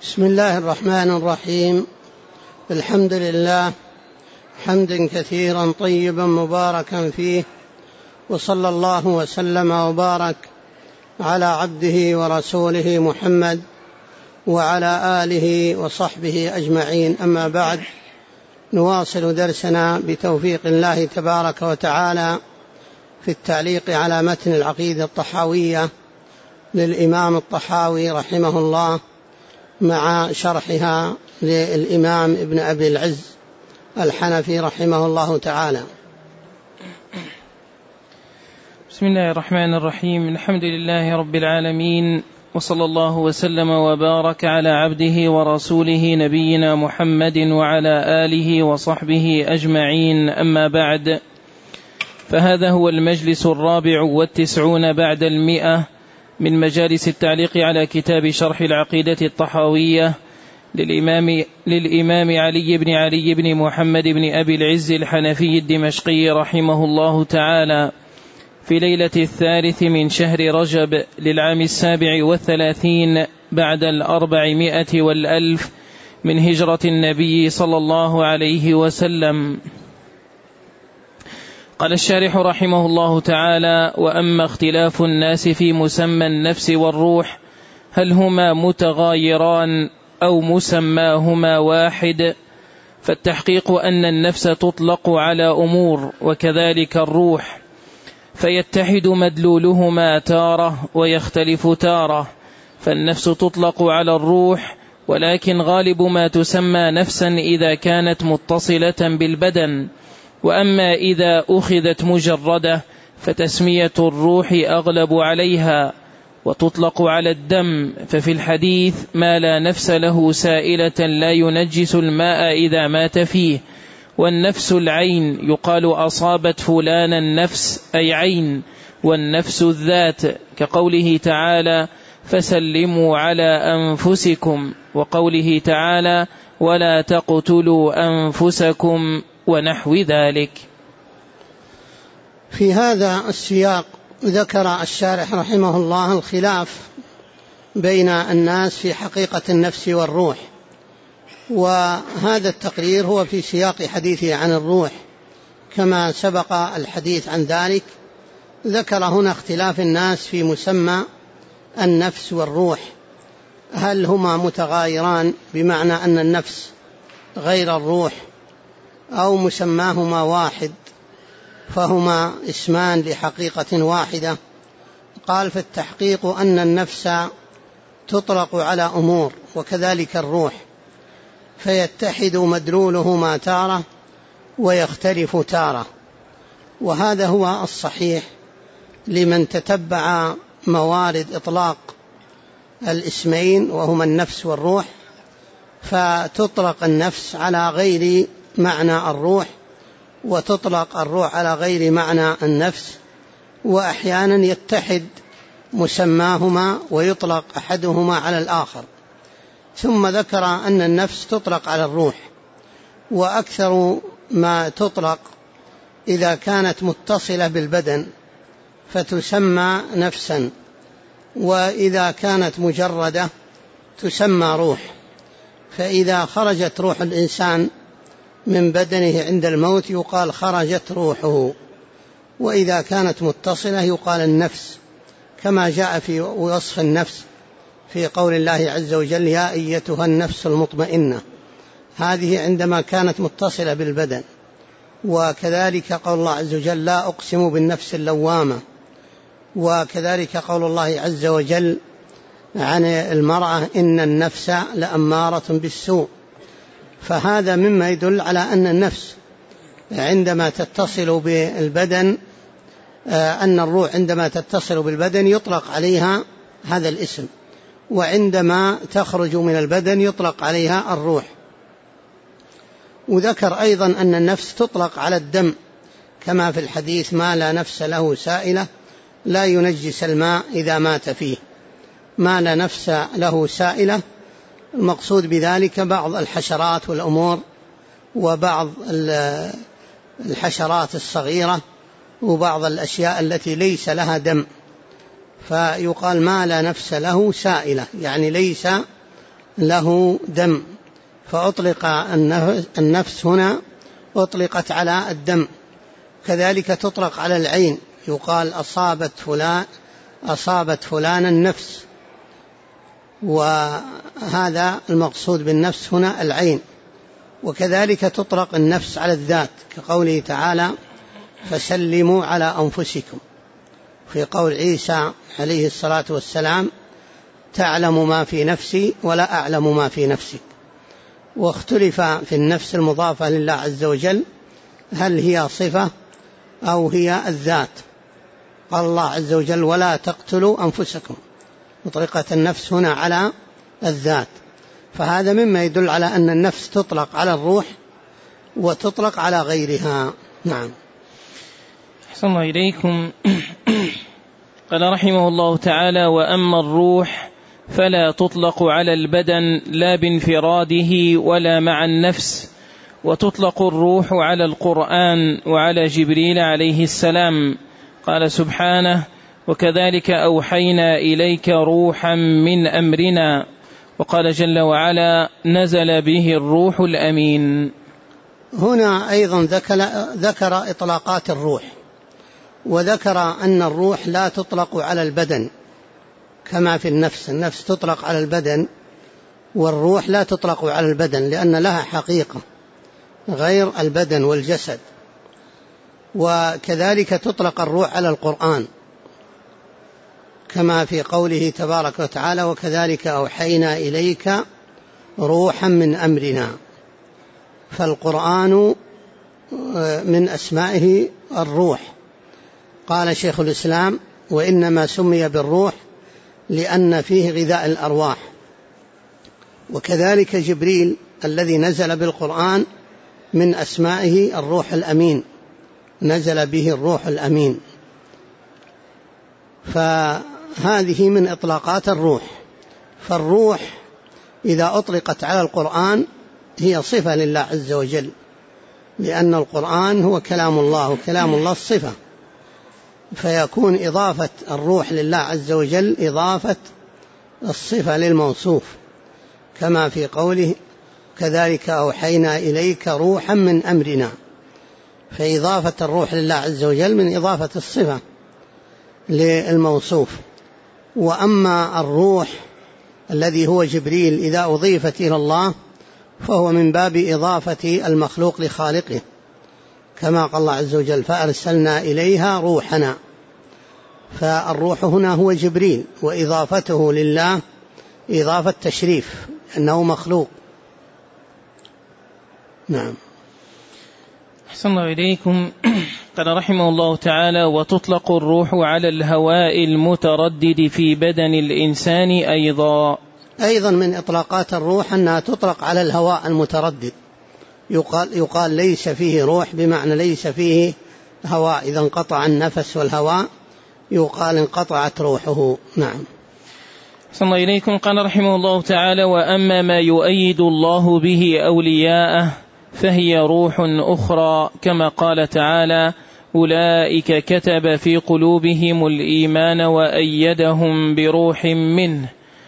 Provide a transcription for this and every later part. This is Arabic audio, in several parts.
بسم الله الرحمن الرحيم. الحمد لله حمدا كثيرا طيبا مباركا فيه، وصلى الله وسلم وبارك على عبده ورسوله محمد وعلى آله وصحبه أجمعين. أما بعد، نواصل درسنا بتوفيق الله تبارك وتعالى في التعليق على متن العقيدة الطحاوية للإمام الطحاوي رحمه الله، مع شرحها للإمام ابن أبي العز الحنفي رحمه الله تعالى. بسم الله الرحمن الرحيم. الحمد لله رب العالمين، وصلى الله وسلم وبارك على عبده ورسوله نبينا محمد وعلى آله وصحبه أجمعين. أما بعد، فهذا هو المجلس 94 بعد 100 من مجالس التعليق على كتاب شرح العقيدة الطحاوية للإمام علي بن محمد بن أبي العز الحنفي الدمشقي رحمه الله تعالى، في ليلة 3 من شهر رجب للعام 37 بعد 400 والألف من هجرة النبي صلى الله عليه وسلم. قال الشارح رحمه الله تعالى: وأما اختلاف الناس في مسمى النفس والروح، هل هما متغايران أو مسماهما واحد؟ فالتحقيق أن النفس تطلق على أمور، وكذلك الروح، فيتحد مدلولهما تارة ويختلف تارة. فالنفس تطلق على الروح، ولكن غالب ما تسمى نفسا إذا كانت متصلة بالبدن، وأما إذا أخذت مجردة فتسمية الروح أغلب عليها. وتطلق على الدم، ففي الحديث: ما لا نفس له سائلة لا ينجس الماء إذا مات فيه. والنفس العين، يقال أصابت فلان النفس أي عين، والنفس الذات، كقوله تعالى: فسلموا على أنفسكم، وقوله تعالى: ولا تقتلوا أنفسكم، ونحو ذلك. في هذا السياق ذكر الشارح رحمه الله الخلاف بين الناس في حقيقة النفس والروح، وهذا التقرير هو في سياق حديثه عن الروح كما سبق الحديث عن ذلك. ذكر هنا اختلاف الناس في مسمى النفس والروح، هل هما متغايران بمعنى أن النفس غير الروح، أو مسماهما واحد فهما اسمان لحقيقة واحدة؟ قال: فالتحقيق أن النفس تطلق على أمور، وكذلك الروح، فيتحد مدلولهما تارة ويختلف تارة. وهذا هو الصحيح لمن تتبع موارد إطلاق الاسمين وهما النفس والروح، فتطلق النفس على غير معنى الروح، وتطلق الروح على غير معنى النفس، وأحيانا يتحد مسماهما ويطلق أحدهما على الآخر. ثم ذكر أن النفس تطلق على الروح، وأكثر ما تطلق إذا كانت متصلة بالبدن فتسمى نفسا، وإذا كانت مجردة تسمى روح. فإذا خرجت روح الإنسان من بدنه عند الموت يقال خرجت روحه، وإذا كانت متصلة يقال النفس، كما جاء في وصف النفس في قول الله عز وجل: يا أيتها النفس المطمئنة، هذه عندما كانت متصلة بالبدن. وكذلك قول الله عز وجل: لا أقسم بالنفس اللوامة. وكذلك قول الله عز وجل عن المرأة: إن النفس لأمارة بالسوء. فهذا مما يدل على أن النفس عندما تتصل بالبدن، أن الروح عندما تتصل بالبدن يطلق عليها هذا الاسم، وعندما تخرج من البدن يطلق عليها الروح. وذكر أيضا أن النفس تطلق على الدم، كما في الحديث: ما لا نفس له سائلة لا ينجس الماء إذا مات فيه. ما لا نفس له سائلة، المقصود بذلك بعض الحشرات والأمور، وبعض الحشرات الصغيرة، وبعض الأشياء التي ليس لها دم، فيقال ما لا نفس له سائلة، يعني ليس له دم، فأطلق النفس هنا أطلقت على الدم. كذلك تطلق على العين، يقال أصابت فلان النفس، وهذا المقصود بالنفس هنا العين. وكذلك تطلق النفس على الذات، كقوله تعالى فسلموا على أنفسكم، في قول عيسى عليه الصلاة والسلام تعلم ما في نفسي ولا أعلم ما في نفسك. واختلف في النفس المضافة لله عز وجل هل هي صفة أو هي الذات. قال الله عز وجل ولا تقتلوا أنفسكم، مطلقة النفس هنا على الذات. فهذا مما يدل على أن النفس تطلق على الروح وتطلق على غيرها. نعم. أحسن الله إليكم. قال رحمه الله تعالى وأما الروح فلا تطلق على البدن لا بانفراده ولا مع النفس، وتطلق الروح على القرآن وعلى جبريل عليه السلام. قال سبحانه وكذلك أوحينا إليك روحا من أمرنا. وقال جل وعلا نزل به الروح الأمين. هنا أيضا ذكر إطلاقات الروح، وذكر أن الروح لا تطلق على البدن كما في النفس تطلق على البدن، والروح لا تطلق على البدن لأن لها حقيقة غير البدن والجسد. وكذلك تطلق الروح على القرآن كما في قوله تبارك وتعالى وكذلك أوحينا إليك روحا من أمرنا. فالقرآن من أسمائه الروح. قال شيخ الإسلام وإنما سمي بالروح لأن فيه غذاء الأرواح. وكذلك جبريل الذي نزل بالقرآن من أسمائه الروح الأمين، نزل به الروح الأمين. فهذه من إطلاقات الروح. فالروح إذا أطلقت على القرآن هي صفة لله عز وجل، لأن القرآن هو كلام الله، وكلام الله الصفة، فيكون إضافة الروح لله عز وجل إضافة الصفة للموصوف، كما في قوله كذلك أوحينا إليك روحا من أمرنا. فإضافة الروح لله عز وجل من إضافة الصفة للموصوف. وأما الروح الذي هو جبريل إذا أضيفت إلى الله فهو من باب إضافة المخلوق لخالقه، كما قال الله عز وجل فأرسلنا إليها روحنا. فالروح هنا هو جبريل، وإضافته لله إضافة تشريف أنه مخلوق. نعم. أحسن الله إليكم. قال رحمه الله تعالى وتطلق الروح على الهواء المتردد في بدن الإنسان أيضا من إطلاقات الروح أنها تطلق على الهواء المتردد. يقال ليس فيه روح بمعنى ليس فيه هواء، إذا انقطع النفس والهواء يقال انقطعت روحه. نعم. أحسن الله إليكم. قال رحمه الله تعالى وأما ما يؤيد الله به أولياءه فهي روح أخرى، كما قال تعالى أولئك كتب في قلوبهم الإيمان وأيدهم بروح منه.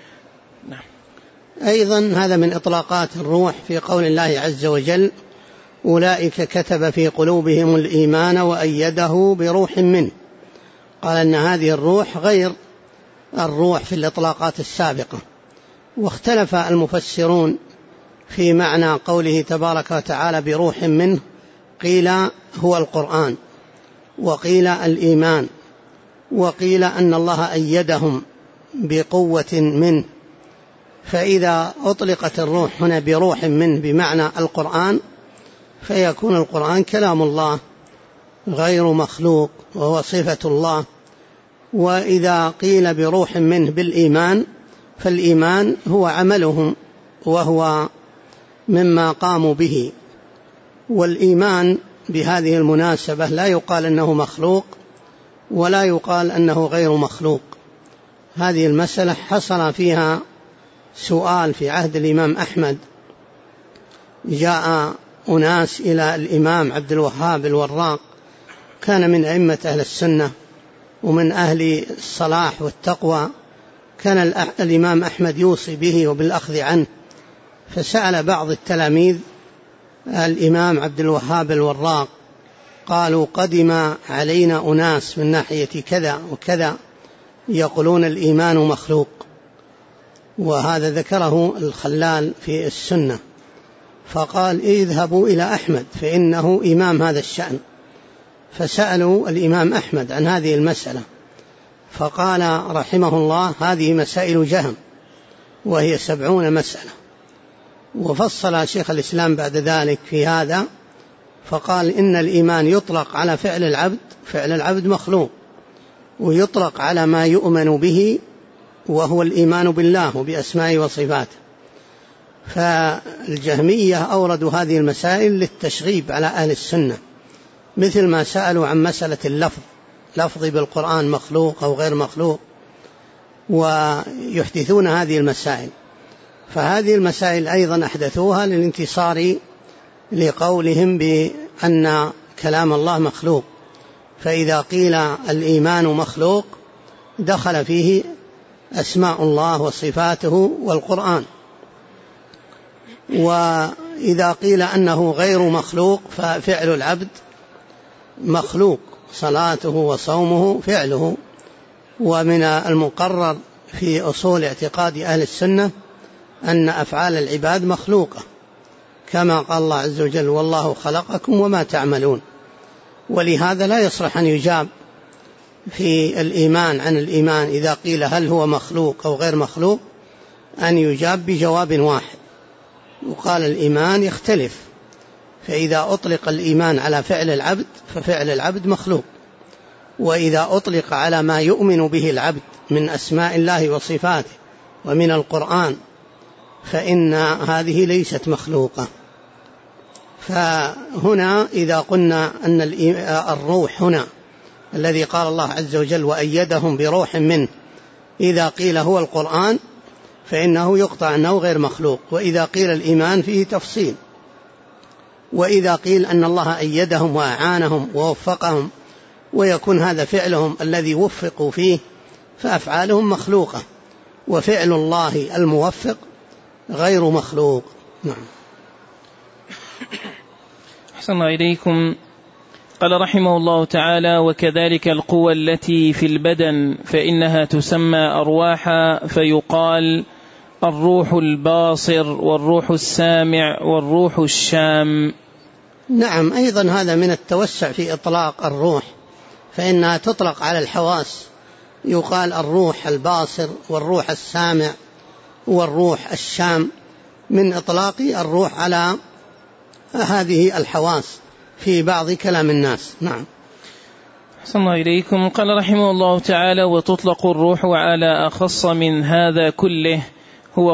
أيضا هذا من إطلاقات الروح في قول الله عز وجل أولئك كتب في قلوبهم الإيمان وأيده بروح منه. قال أن هذه الروح غير الروح في الإطلاقات السابقة. واختلف المفسرون في معنى قوله تبارك وتعالى بروح منه، قيل هو القرآن، وقيل الإيمان، وقيل أن الله أيدهم بقوة منه. فإذا أطلقت الروح هنا بروح منه بمعنى القرآن فيكون القرآن كلام الله غير مخلوق وهو صفة الله. وإذا قيل بروح منه بالإيمان فالإيمان هو عملهم وهو مما قاموا به. والإيمان بهذه المناسبة لا يقال أنه مخلوق ولا يقال أنه غير مخلوق. هذه المسألة حصل فيها سؤال في عهد الإمام أحمد. جاء أناس إلى الإمام عبد الوهاب الوراق، كان من أئمة أهل السنة ومن أهل الصلاح والتقوى، كان الإمام أحمد يوصي به وبالأخذ عنه فسأل بعض التلاميذ الإمام عبد الوهاب الوراق، قالوا: قدم علينا أناس من ناحية كذا وكذا يقولون الإيمان مخلوق. وهذا ذكره الخلال في السنة. فقال: اذهبوا إلى أحمد فإنه إمام هذا الشأن. فسألوا الإمام أحمد عن هذه المسألة، فقال رحمه الله: هذه مسائل جهم، وهي 70 مسألة. وفصل شيخ الإسلام بعد ذلك في هذا، فقال: إن الإيمان يطلق على فعل العبد، فعل العبد مخلوق، ويطلق على ما يؤمن به وهو الإيمان بالله وبأسمائه وصفاته. فالجهمية أوردوا هذه المسائل للتشغيب على أهل السنة، مثل ما سألوا عن مسألة اللفظ، لفظ بالقرآن مخلوق أو غير مخلوق، ويحدثون هذه المسائل. فهذه المسائل أيضا أحدثوها للانتصار لقولهم بأن كلام الله مخلوق. فإذا قيل الإيمان مخلوق دخل فيه أسماء الله وصفاته والقرآن، وإذا قيل أنه غير مخلوق ففعل العبد مخلوق، صلاته وصومه فعله. ومن المقرر في أصول اعتقاد أهل السنة أن أفعال العباد مخلوقة، كما قال الله عز وجل: والله خلقكم وما تعملون. ولهذا لا يصلح أن يجاب في الإيمان عن الإيمان إذا قيل هل هو مخلوق أو غير مخلوق أن يجاب بجواب واحد، وقال الإيمان يختلف. فإذا أطلق الإيمان على فعل العبد ففعل العبد مخلوق، وإذا أطلق على ما يؤمن به العبد من أسماء الله وصفاته ومن القرآن فإن هذه ليست مخلوقة. فهنا إذا قلنا أن الروح هنا الذي قال الله عز وجل: وأيدهم بروح منه، إذا قيل هو القرآن فإنه يقطع أنه غير مخلوق. وإذا قيل الإيمان فيه تفصيل. وإذا قيل أن الله أيدهم وأعانهم ووفقهم ويكون هذا فعلهم الذي وفقوا فيه فأفعالهم مخلوقة، وفعل الله الموفق غير مخلوق. نعم. أحسن الله إليكم. قال رحمه الله تعالى: وكذلك القوى التي في البدن فإنها تسمى أرواحا، فيقال الروح الباصر والروح السامع والروح الشام. نعم، أيضا هذا من التوسع في إطلاق الروح، فإنها تطلق على الحواس، يقال الروح الباصر والروح السامع والروح الشام، من إطلاق الروح على هذه الحواس في بعض كلام الناس. نعم. أحسن الله إليكم. قال رحمه الله تعالى: وتطلق الروح على أخص من هذا كله، هو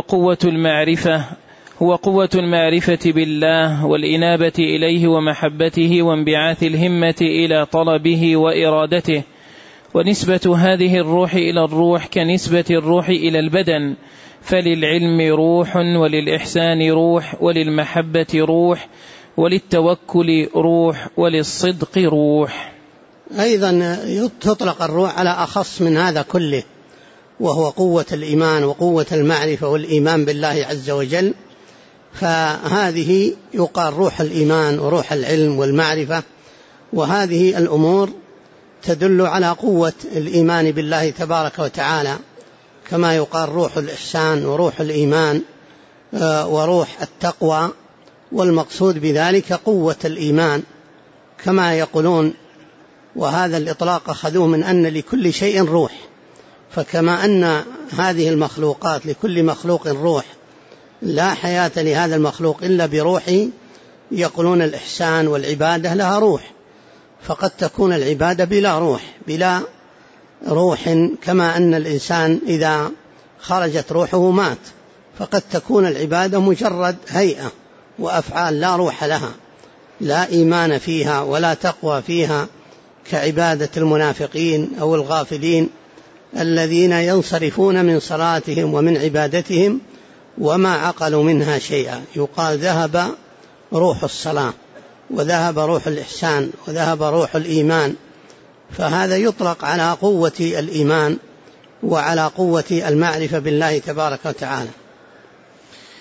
قوة المعرفة بالله والإنابة إليه ومحبته وانبعاث الهمة إلى طلبه وإرادته. ونسبة هذه الروح إلى الروح كنسبة الروح إلى البدن، فللعلم روح، وللإحسان روح، وللمحبة روح، وللتوكل روح، وللصدق روح. أيضا تطلق الروح على أخص من هذا كله، وهو قوة الإيمان وقوة المعرفة والإيمان بالله عز وجل. فهذه يقال روح الإيمان وروح العلم والمعرفة، وهذه الأمور تدل على قوة الإيمان بالله تبارك وتعالى، كما يقال روح الإحسان وروح الإيمان وروح التقوى. والمقصود بذلك قوة الإيمان كما يقولون، وهذا الإطلاق أخذوه من أن لكل شيء روح. فكما أن هذه المخلوقات لكل مخلوق روح، لا حياة لهذا المخلوق إلا بروحه، يقولون الإحسان والعبادة لها روح، فقد تكون العبادة بلا روح، كما أن الإنسان إذا خرجت روحه مات، فقد تكون العبادة مجرد هيئة وأفعال لا روح لها، لا إيمان فيها ولا تقوى فيها، كعبادة المنافقين أو الغافلين الذين ينصرفون من صلاتهم ومن عبادتهم وما عقلوا منها شيئا. يقال ذهب روح الصلاة وذهب روح الإحسان وذهب روح الإيمان. فهذا يطلق على قوة الإيمان وعلى قوة المعرفة بالله تبارك وتعالى.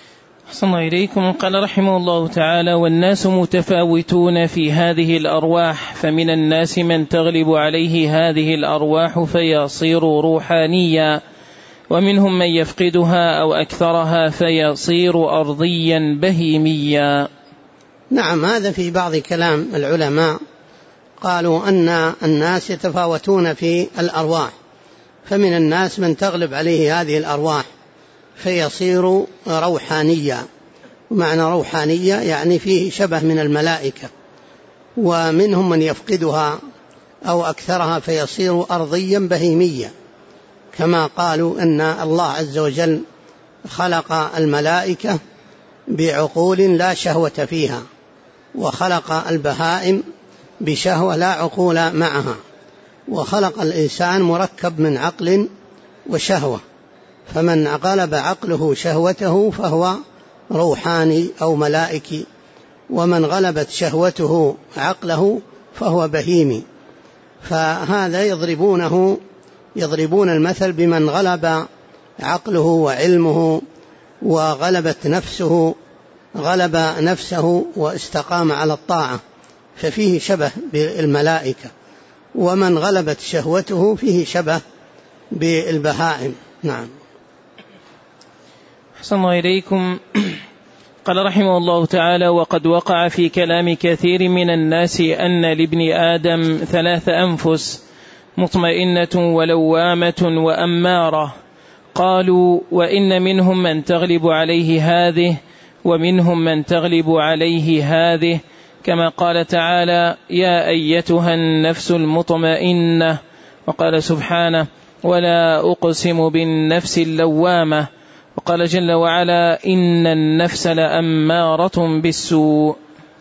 أحسن الله إليكم. قال رحمه الله تعالى: والناس متفاوتون في هذه الأرواح، فمن الناس من تغلب عليه هذه الأرواح فيصير روحانيا، ومنهم من يفقدها أو أكثرها فيصير أرضيا بهيميا. نعم، هذا في بعض كلام العلماء، قالوا أن الناس يتفاوتون في الأرواح، فمن الناس من تغلب عليه هذه الأرواح فيصير روحانيا. معنى روحانية يعني فيه شبه من الملائكة. ومنهم من يفقدها أو أكثرها فيصير أرضيا بهيميا، كما قالوا أن الله عز وجل خلق الملائكة بعقول لا شهوة فيها، وخلق البهائم بشهوة لا عقول معها، وخلق الإنسان مركب من عقل وشهوة، فمن غلب عقله شهوته فهو روحاني أو ملائكي، ومن غلبت شهوته عقله فهو بهيمي. فهذا يضربون المثل بمن غلب عقله وعلمه وغلب نفسه واستقام على الطاعة، ففيه شبه بالملائكة، ومن غلبت شهوته فيه شبه بالبهائم. نعم. أحسن الله إليكم. قال رحمه الله تعالى: وقد وقع في كلام كثير من الناس أن لابن آدم 3 أنفس، مطمئنة ولوامة وأمارة. قالوا: وإن منهم من تغلب عليه هذه، ومنهم من تغلب عليه هذه، كما قال تعالى: يا أيتها النفس المطمئنة. وقال سبحانه: ولا أقسم بالنفس اللوامة. وقال جل وعلا: إن النفس لأمارة بالسوء.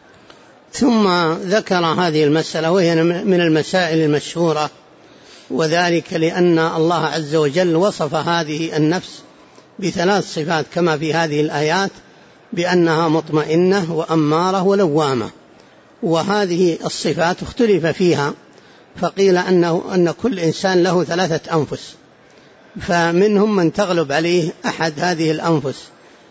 ثم ذكر هذه المسألة، وهي من المسائل المشهورة، وذلك لأن الله عز وجل وصف هذه النفس ب3 صفات كما في هذه الآيات، بأنها مطمئنة وأمارة ولوامة. وهذه الصفات اختلف فيها، فقيل أن كل إنسان له 3 أنفس، فمنهم من تغلب عليه أحد هذه الأنفس،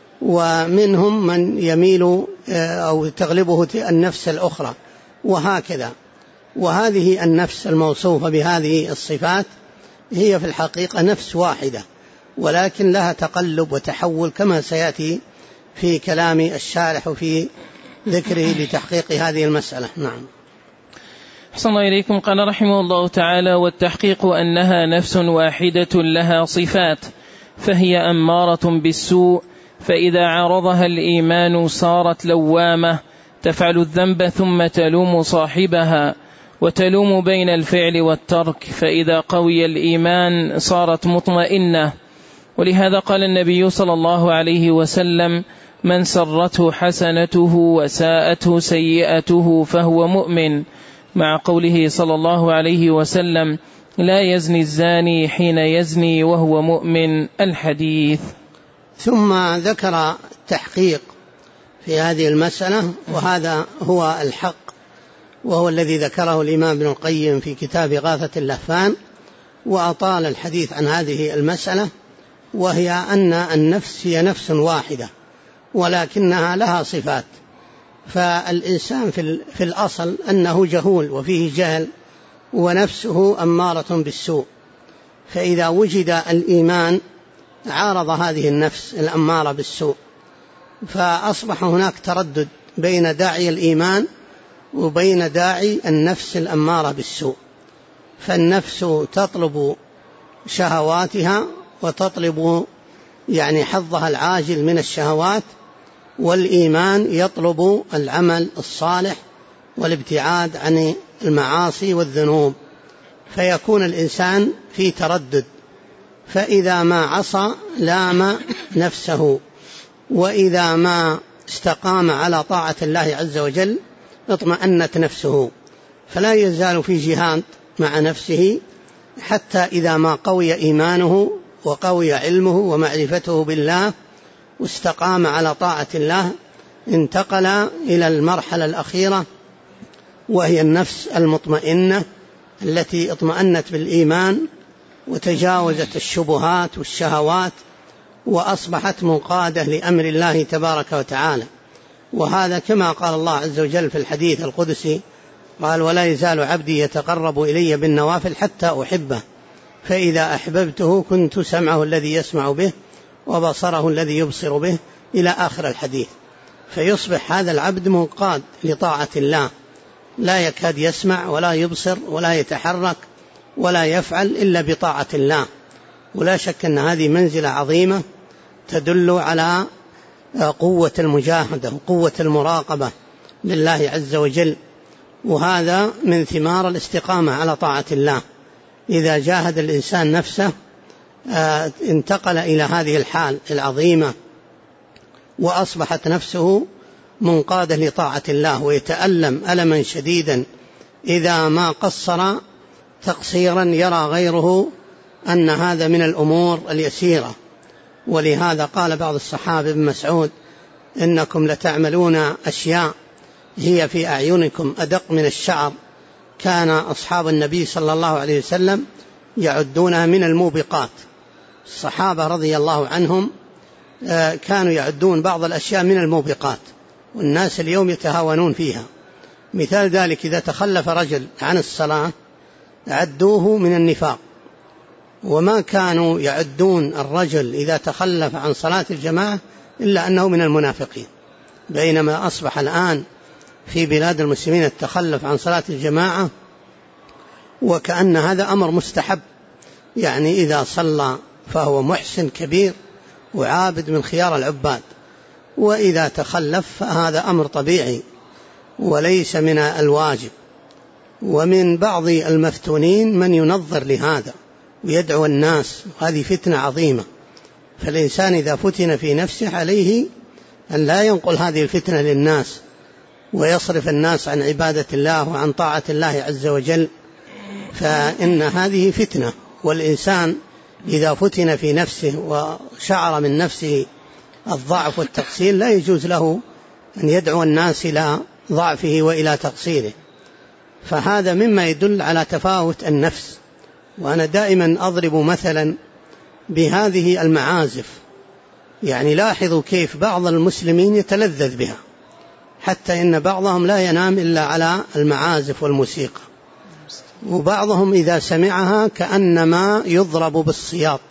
ومنهم من يميل أو تغلبه النفس الأخرى، وهكذا. وهذه النفس الموصوفة بهذه الصفات هي في الحقيقة نفس واحدة، ولكن لها تقلب وتحول، كما سيأتي في كلام الشارح وفي ذكره لتحقيق هذه المسألة. نعم. أحسن الله إليكم. قال رحمه الله تعالى: والتحقيق أنها نفس واحدة لها صفات، فهي أمارة بالسوء، فإذا عارضها الإيمان صارت لوامة، تفعل الذنب ثم تلوم صاحبها، وتلوم بين الفعل والترك، فإذا قوي الإيمان صارت مطمئنة. ولهذا قال النبي صلى الله عليه وسلم: من سرته حسنته وساءته سيئته فهو مؤمن، مع قوله صلى الله عليه وسلم: لا يزني الزاني حين يزني وهو مؤمن، الحديث. ثم ذكر التحقيق في هذه المسألة، وهذا هو الحق، وهو الذي ذكره الإمام ابن القيم في كتاب إغاثة اللهفان، وأطال الحديث عن هذه المسألة، وهي أن النفس هي نفس واحدة ولكنها لها صفات. فالإنسان في الأصل أنه جهول وفيه جهل، ونفسه أمارة بالسوء، فإذا وجد الإيمان عارض هذه النفس الأمارة بالسوء، فأصبح هناك تردد بين داعي الإيمان وبين داعي النفس الأمارة بالسوء. فالنفس تطلب شهواتها وتطلب حظها العاجل من الشهوات، والإيمان يطلب العمل الصالح والابتعاد عن المعاصي والذنوب، فيكون الإنسان في تردد، فإذا ما عصى لام نفسه، وإذا ما استقام على طاعة الله عز وجل اطمأنت نفسه، فلا يزال في جهاد مع نفسه حتى إذا ما قوي إيمانه وقوي علمه ومعرفته بالله واستقام على طاعة الله، انتقل إلى المرحلة الأخيرة، وهي النفس المطمئنة التي اطمأنت بالإيمان وتجاوزت الشبهات والشهوات وأصبحت منقادة لأمر الله تبارك وتعالى. وهذا كما قال الله عز وجل في الحديث القدسي قال: ولا يزال عبدي يتقرب إلي بالنوافل حتى أحبه، فإذا أحببته كنت سمعه الذي يسمع به وبصره الذي يبصر به، إلى آخر الحديث. فيصبح هذا العبد منقاد لطاعة الله، لا يكاد يسمع ولا يبصر ولا يتحرك ولا يفعل إلا بطاعة الله. ولا شك أن هذه منزلة عظيمة تدل على قوة المجاهدة وقوة المراقبة لله عز وجل، وهذا من ثمار الاستقامة على طاعة الله. إذا جاهد الإنسان نفسه انتقل إلى هذه الحال العظيمة، وأصبحت نفسه منقادة لطاعة الله، ويتألم ألما شديدا إذا ما قصر تقصيرا يرى غيره أن هذا من الأمور اليسيرة. ولهذا قال بعض الصحابة ابن مسعود: إنكم لتعملون أشياء هي في أعينكم أدق من الشعر. كان أصحاب النبي صلى الله عليه وسلم يعدونها من الموبقات. الصحابة رضي الله عنهم كانوا يعدون بعض الأشياء من الموبقات، والناس اليوم يتهاونون فيها. مثال ذلك: إذا تخلف رجل عن الصلاة عدوه من النفاق، وما كانوا يعدون الرجل إذا تخلف عن صلاة الجماعة إلا أنه من المنافقين. بينما أصبح الآن في بلاد المسلمين التخلف عن صلاة الجماعة وكأن هذا أمر مستحب، يعني إذا صلى فهو محسن كبير وعابد من خيار العباد، وإذا تخلف فهذا أمر طبيعي وليس من الواجب. ومن بعض المفتونين من ينظر لهذا ويدعو الناس، وهذه فتنة عظيمة. فالإنسان إذا فتن في نفسه عليه أن لا ينقل هذه الفتنة للناس ويصرف الناس عن عبادة الله وعن طاعة الله عز وجل، فإن هذه فتنة. والإنسان إذا فتن في نفسه وشعر من نفسه الضعف والتقصير لا يجوز له أن يدعو الناس إلى ضعفه وإلى تقصيره، فهذا مما يدل على تفاوت النفس. وأنا دائما أضرب مثلا بهذه المعازف، يعني لاحظوا كيف بعض المسلمين يتلذذ بها، حتى إن بعضهم لا ينام إلا على المعازف والموسيقى، وبعضهم إذا سمعها كأنما يضرب بالسياط،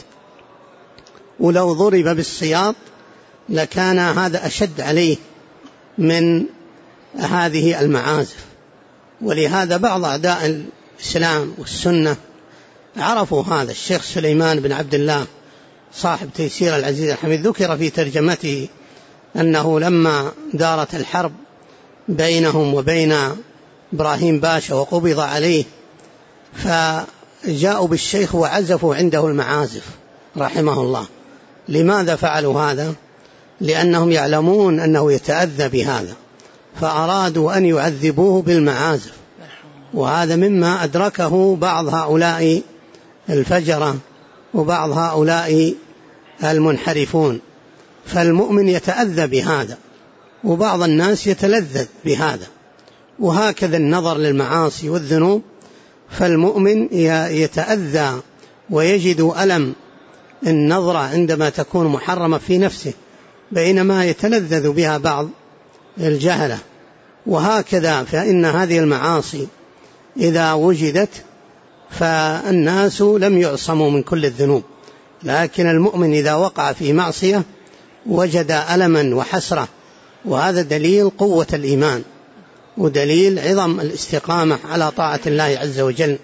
ولو ضرب بالسياط لكان هذا أشد عليه من هذه المعازف. ولهذا بعض أعداء الإسلام والسنة عرفوا هذا. الشيخ سليمان بن عبد الله صاحب تيسير العزيز الحميد ذكر في ترجمته أنه لما دارت الحرب بينهم وبين إبراهيم باشا وقبض عليه، فجاءوا بالشيخ وعزفوا عنده المعازف رحمه الله. لماذا فعلوا هذا؟ لأنهم يعلمون أنه يتأذى بهذا، فأرادوا أن يعذبوه بالمعازف. وهذا مما أدركه بعض هؤلاء الفجرة وبعض هؤلاء المنحرفون. فالمؤمن يتأذى بهذا، وبعض الناس يتلذذ بهذا، وهكذا النظر للمعاصي والذنوب. فالمؤمن يتأذى ويجد ألم النظرة عندما تكون محرمة في نفسه، بينما يتلذذ بها بعض الجهلة. وهكذا فإن هذه المعاصي إذا وجدت فالناس لم يعصموا من كل الذنوب، لكن المؤمن إذا وقع في معصية وجد ألما وحسرة، وهذا دليل قوة الإيمان ودليل عظم الاستقامة على طاعة الله عز وجل.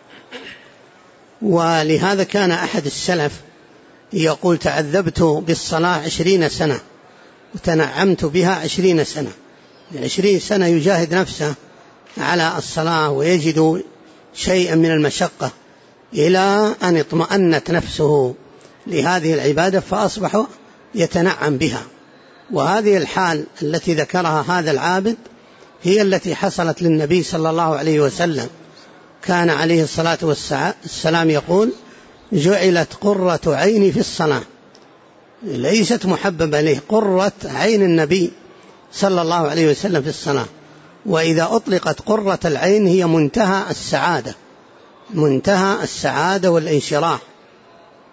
ولهذا كان أحد السلف يقول: تعذبت بالصلاة 20 سنة وتنعمت بها 20 سنة. 20 سنة يجاهد نفسه على الصلاة ويجد شيئا من المشقة، إلى أن اطمأنت نفسه لهذه العبادة فأصبح يتنعم بها. وهذه الحال التي ذكرها هذا العابد هي التي حصلت للنبي صلى الله عليه وسلم. كان عليه الصلاة والسلام يقول: جعلت قرة عيني في الصلاة. ليست محببة له، قرة عين النبي صلى الله عليه وسلم في الصلاة. وإذا أطلقت قرة العين هي منتهى السعادة، منتهى السعادة والانشراح.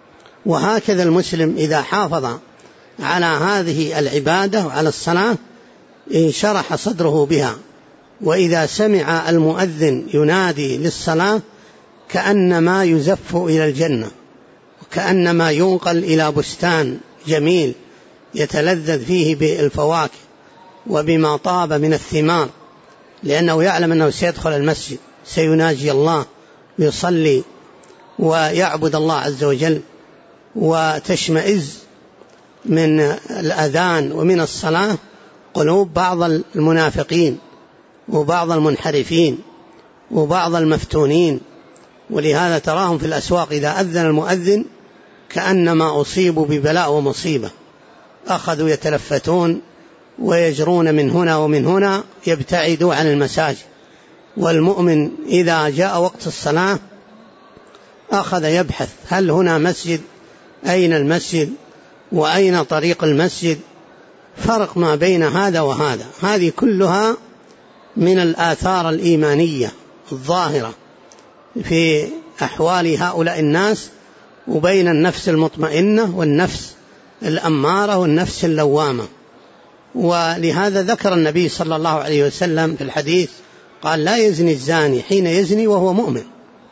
وهكذا المسلم إذا حافظ على هذه العبادة وعلى الصلاة انشرح صدره بها، وإذا سمع المؤذن ينادي للصلاة كأنما يزف إلى الجنة، وكأنما ينقل إلى بستان جميل يتلذذ فيه بالفواكه وبما طاب من الثمار، لأنه يعلم أنه سيدخل المسجد سيناجي الله ويصلي ويعبد الله عز وجل، وتشمئز من الأذان ومن الصلاة قلوب بعض المنافقين وبعض المنحرفين وبعض المفتونين. ولهذا تراهم في الأسواق إذا أذن المؤذن كأنما أصيبوا ببلاء ومصيبة، أخذوا يتلفتون ويجرون من هنا ومن هنا يبتعدوا عن المساجد. والمؤمن إذا جاء وقت الصلاة أخذ يبحث هل هنا مسجد، أين المسجد، وأين طريق المسجد، فرق ما بين هذا وهذا. هذه كلها من الآثار الإيمانية الظاهرة في أحوال هؤلاء الناس، وبين النفس المطمئنة والنفس الأمارة والنفس اللوامة. ولهذا ذكر النبي صلى الله عليه وسلم في الحديث قال: لا يزني الزاني حين يزني وهو مؤمن.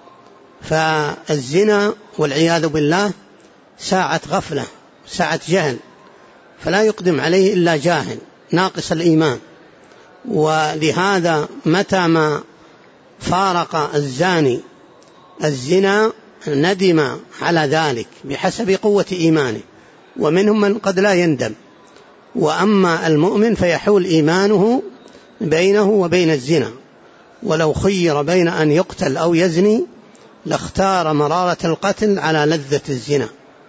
فالزنا والعياذ بالله ساعة غفلة، ساعة جهل، فلا يقدم عليه إلا جاهل ناقص الإيمان. ولهذا متى ما فارق الزاني الزنا ندم على ذلك بحسب قوة إيمانه، ومنهم من قد لا يندم. وأما المؤمن فيحول إيمانه بينه وبين الزنا، ولو خير بين أن يقتل أو يزني لاختار مرارة القتل على لذة الزنا،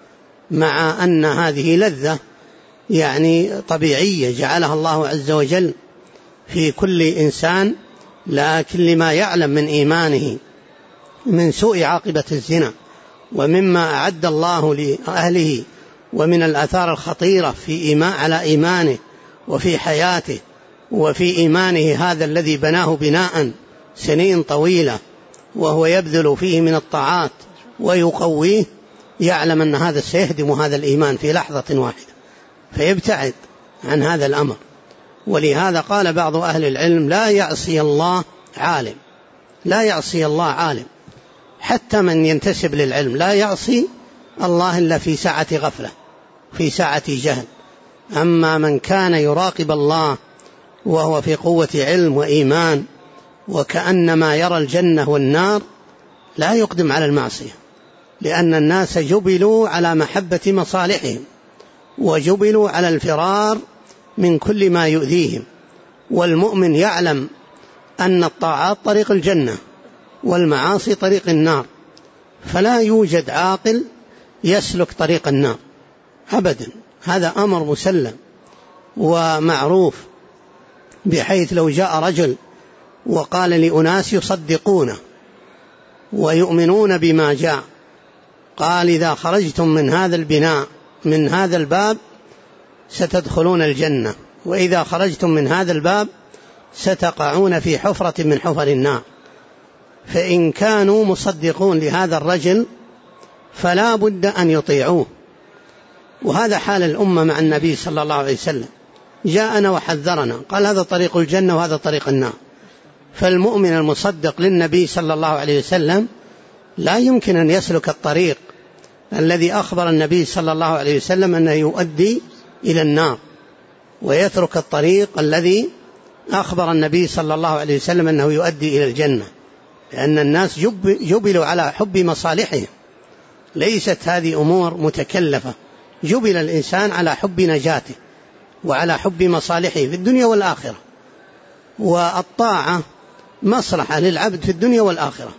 مع أن هذه لذة يعني طبيعية جعلها الله عز وجل في كل إنسان، لكن لما يعلم من إيمانه من سوء عاقبة الزنا ومما أعد الله لأهله ومن الآثار الخطيرة على إيمانه وفي حياته وفي إيمانه هذا الذي بناه بناء سنين طويلة وهو يبذل فيه من الطاعات ويقويه، يعلم أن هذا سيهدم هذا الإيمان في لحظة واحدة فيبتعد عن هذا الأمر. ولهذا قال بعض أهل العلم: لا يعصي الله عالم، لا يعصي الله عالم، حتى من ينتسب للعلم لا يعصي الله إلا في ساعة غفلة، في ساعة جهل. أما من كان يراقب الله وهو في قوة علم وإيمان وكأنما يرى الجنة والنار لا يقدم على المعصية، لأن الناس جبلوا على محبة مصالحهم وجبلوا على الفرار من كل ما يؤذيهم. والمؤمن يعلم أن الطاعات طريق الجنة والمعاصي طريق النار، فلا يوجد عاقل يسلك طريق النار أبدا، هذا أمر مسلم ومعروف، بحيث لو جاء رجل وقال لأناس يصدقونه ويؤمنون بما جاء، قال: إذا خرجتم من هذا البناء من هذا الباب ستدخلون الجنة، وإذا خرجتم من هذا الباب ستقعون في حفرة من حفر النار. فإن كانوا مصدقون لهذا الرجل فلا بد أن يطيعوه. وهذا حال الأمة مع النبي صلى الله عليه وسلم، جاءنا وحذرنا، قال: هذا طريق الجنة وهذا طريق النار. فالمؤمن المصدق للنبي صلى الله عليه وسلم لا يمكن أن يسلك الطريق الذي أخبر النبي صلى الله عليه وسلم أنه يؤدي إلى النار، ويترك الطريق الذي أخبر النبي صلى الله عليه وسلم أنه يؤدي إلى الجنة، لأن الناس جبلوا على حب مصالحهم، ليست هذه أمور متكلفة، جبل الإنسان على حب نجاته وعلى حب مصالحه في الدنيا والآخرة. والطاعة مصلحة للعبد في الدنيا والآخرة،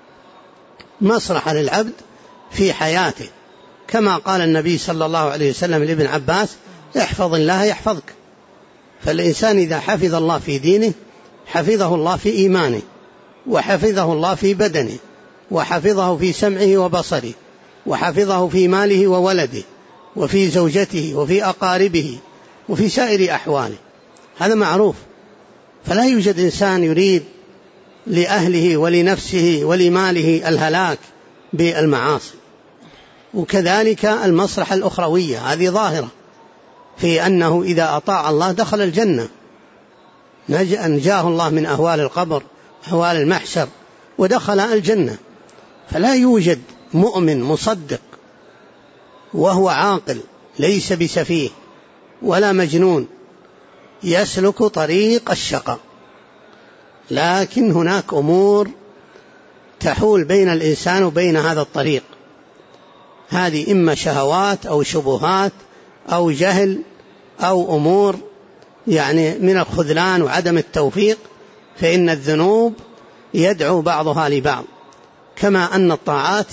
مصلحة للعبد في حياته، كما قال النبي صلى الله عليه وسلم لابن عباس: احفظ الله يحفظك. فالإنسان إذا حفظ الله في دينه حفظه الله في إيمانه، وحفظه الله في بدنه، وحفظه في سمعه وبصره، وحفظه في ماله وولده، وفي زوجته، وفي أقاربه، وفي سائر أحواله. هذا معروف. فلا يوجد إنسان يريد لأهله ولنفسه ولماله الهلاك بالمعاصي. وكذلك المصلحة الأخروية هذه ظاهرة في أنه إذا أطاع الله دخل الجنة، نجاه الله من أهوال القبر أهوال المحشر ودخل الجنة. فلا يوجد مؤمن مصدق وهو عاقل ليس بسفيه ولا مجنون يسلك طريق الشقاء، لكن هناك أمور تحول بين الإنسان وبين هذا الطريق، هذه إما شهوات أو شبهات أو جهل أو أمور يعني من الخذلان وعدم التوفيق، فإن الذنوب يدعو بعضها لبعض، كما أن الطاعات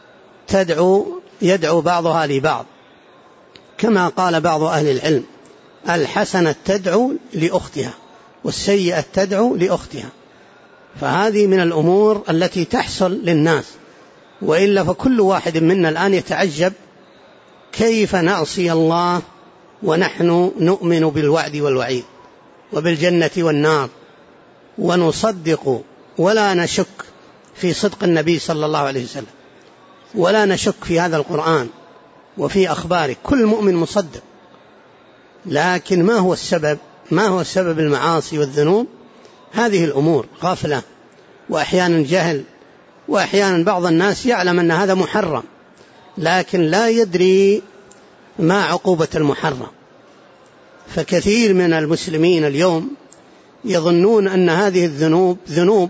يدعو بعضها لبعض، كما قال بعض أهل العلم: الحسنة تدعو لأختها والسيئة تدعو لأختها. فهذه من الأمور التي تحصل للناس، وإلا فكل واحد منا الآن يتعجب كيف نعصي الله ونحن نؤمن بالوعد والوعيد وبالجنة والنار، ونصدق ولا نشك في صدق النبي صلى الله عليه وسلم، ولا نشك في هذا القرآن وفي أخباره، كل مؤمن مصدق. لكن ما هو السبب المعاصي والذنوب؟ هذه الأمور غفلة وأحيانا جهل، وأحيانا بعض الناس يعلم أن هذا محرم لكن لا يدري ما عقوبة المحرم. فكثير من المسلمين اليوم يظنون أن هذه الذنوب ذنوب،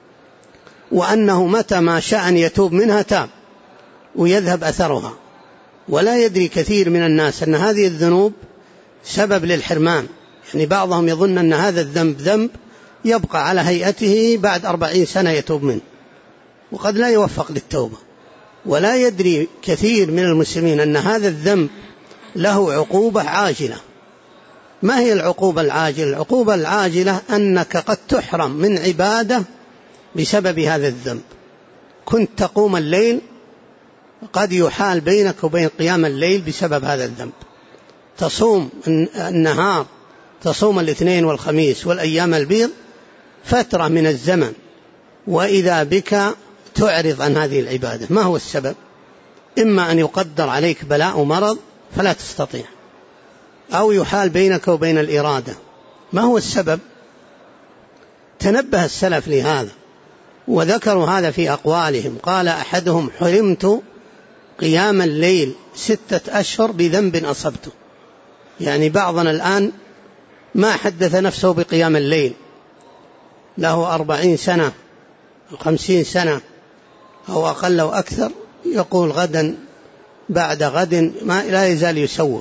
وأنه متى ما شاء أن يتوب منها تاب ويذهب أثرها، ولا يدري كثير من الناس أن هذه الذنوب سبب للحرمان. يعني بعضهم يظن أن هذا الذنب ذنب يبقى على هيئته بعد 40 سنة يتوب منه، وقد لا يوفق للتوبة. ولا يدري كثير من المسلمين أن هذا الذنب له عقوبة عاجلة. ما هي العقوبة العاجلة؟ العقوبة العاجلة أنك قد تحرم من عبادة بسبب هذا الذنب. كنت تقوم الليل، قد يحال بينك وبين قيام الليل بسبب هذا الذنب. تصوم النهار، تصوم الاثنين والخميس والأيام البيض فترة من الزمن، وإذا بك تعرض عن هذه العبادة. ما هو السبب؟ إما أن يقدر عليك بلاء ومرض فلا تستطيع، أو يحال بينك وبين الإرادة. ما هو السبب؟ تنبه السلف لهذا وذكروا هذا في أقوالهم. قال أحدهم: حرمت قيام الليل 6 أشهر بذنب أصبته. يعني بعضنا الآن ما حدث نفسه بقيام الليل، له 40 سنة أو 50 سنة أو أقل أو أكثر، يقول غدا بعد غد، ما لا يزال يسوف.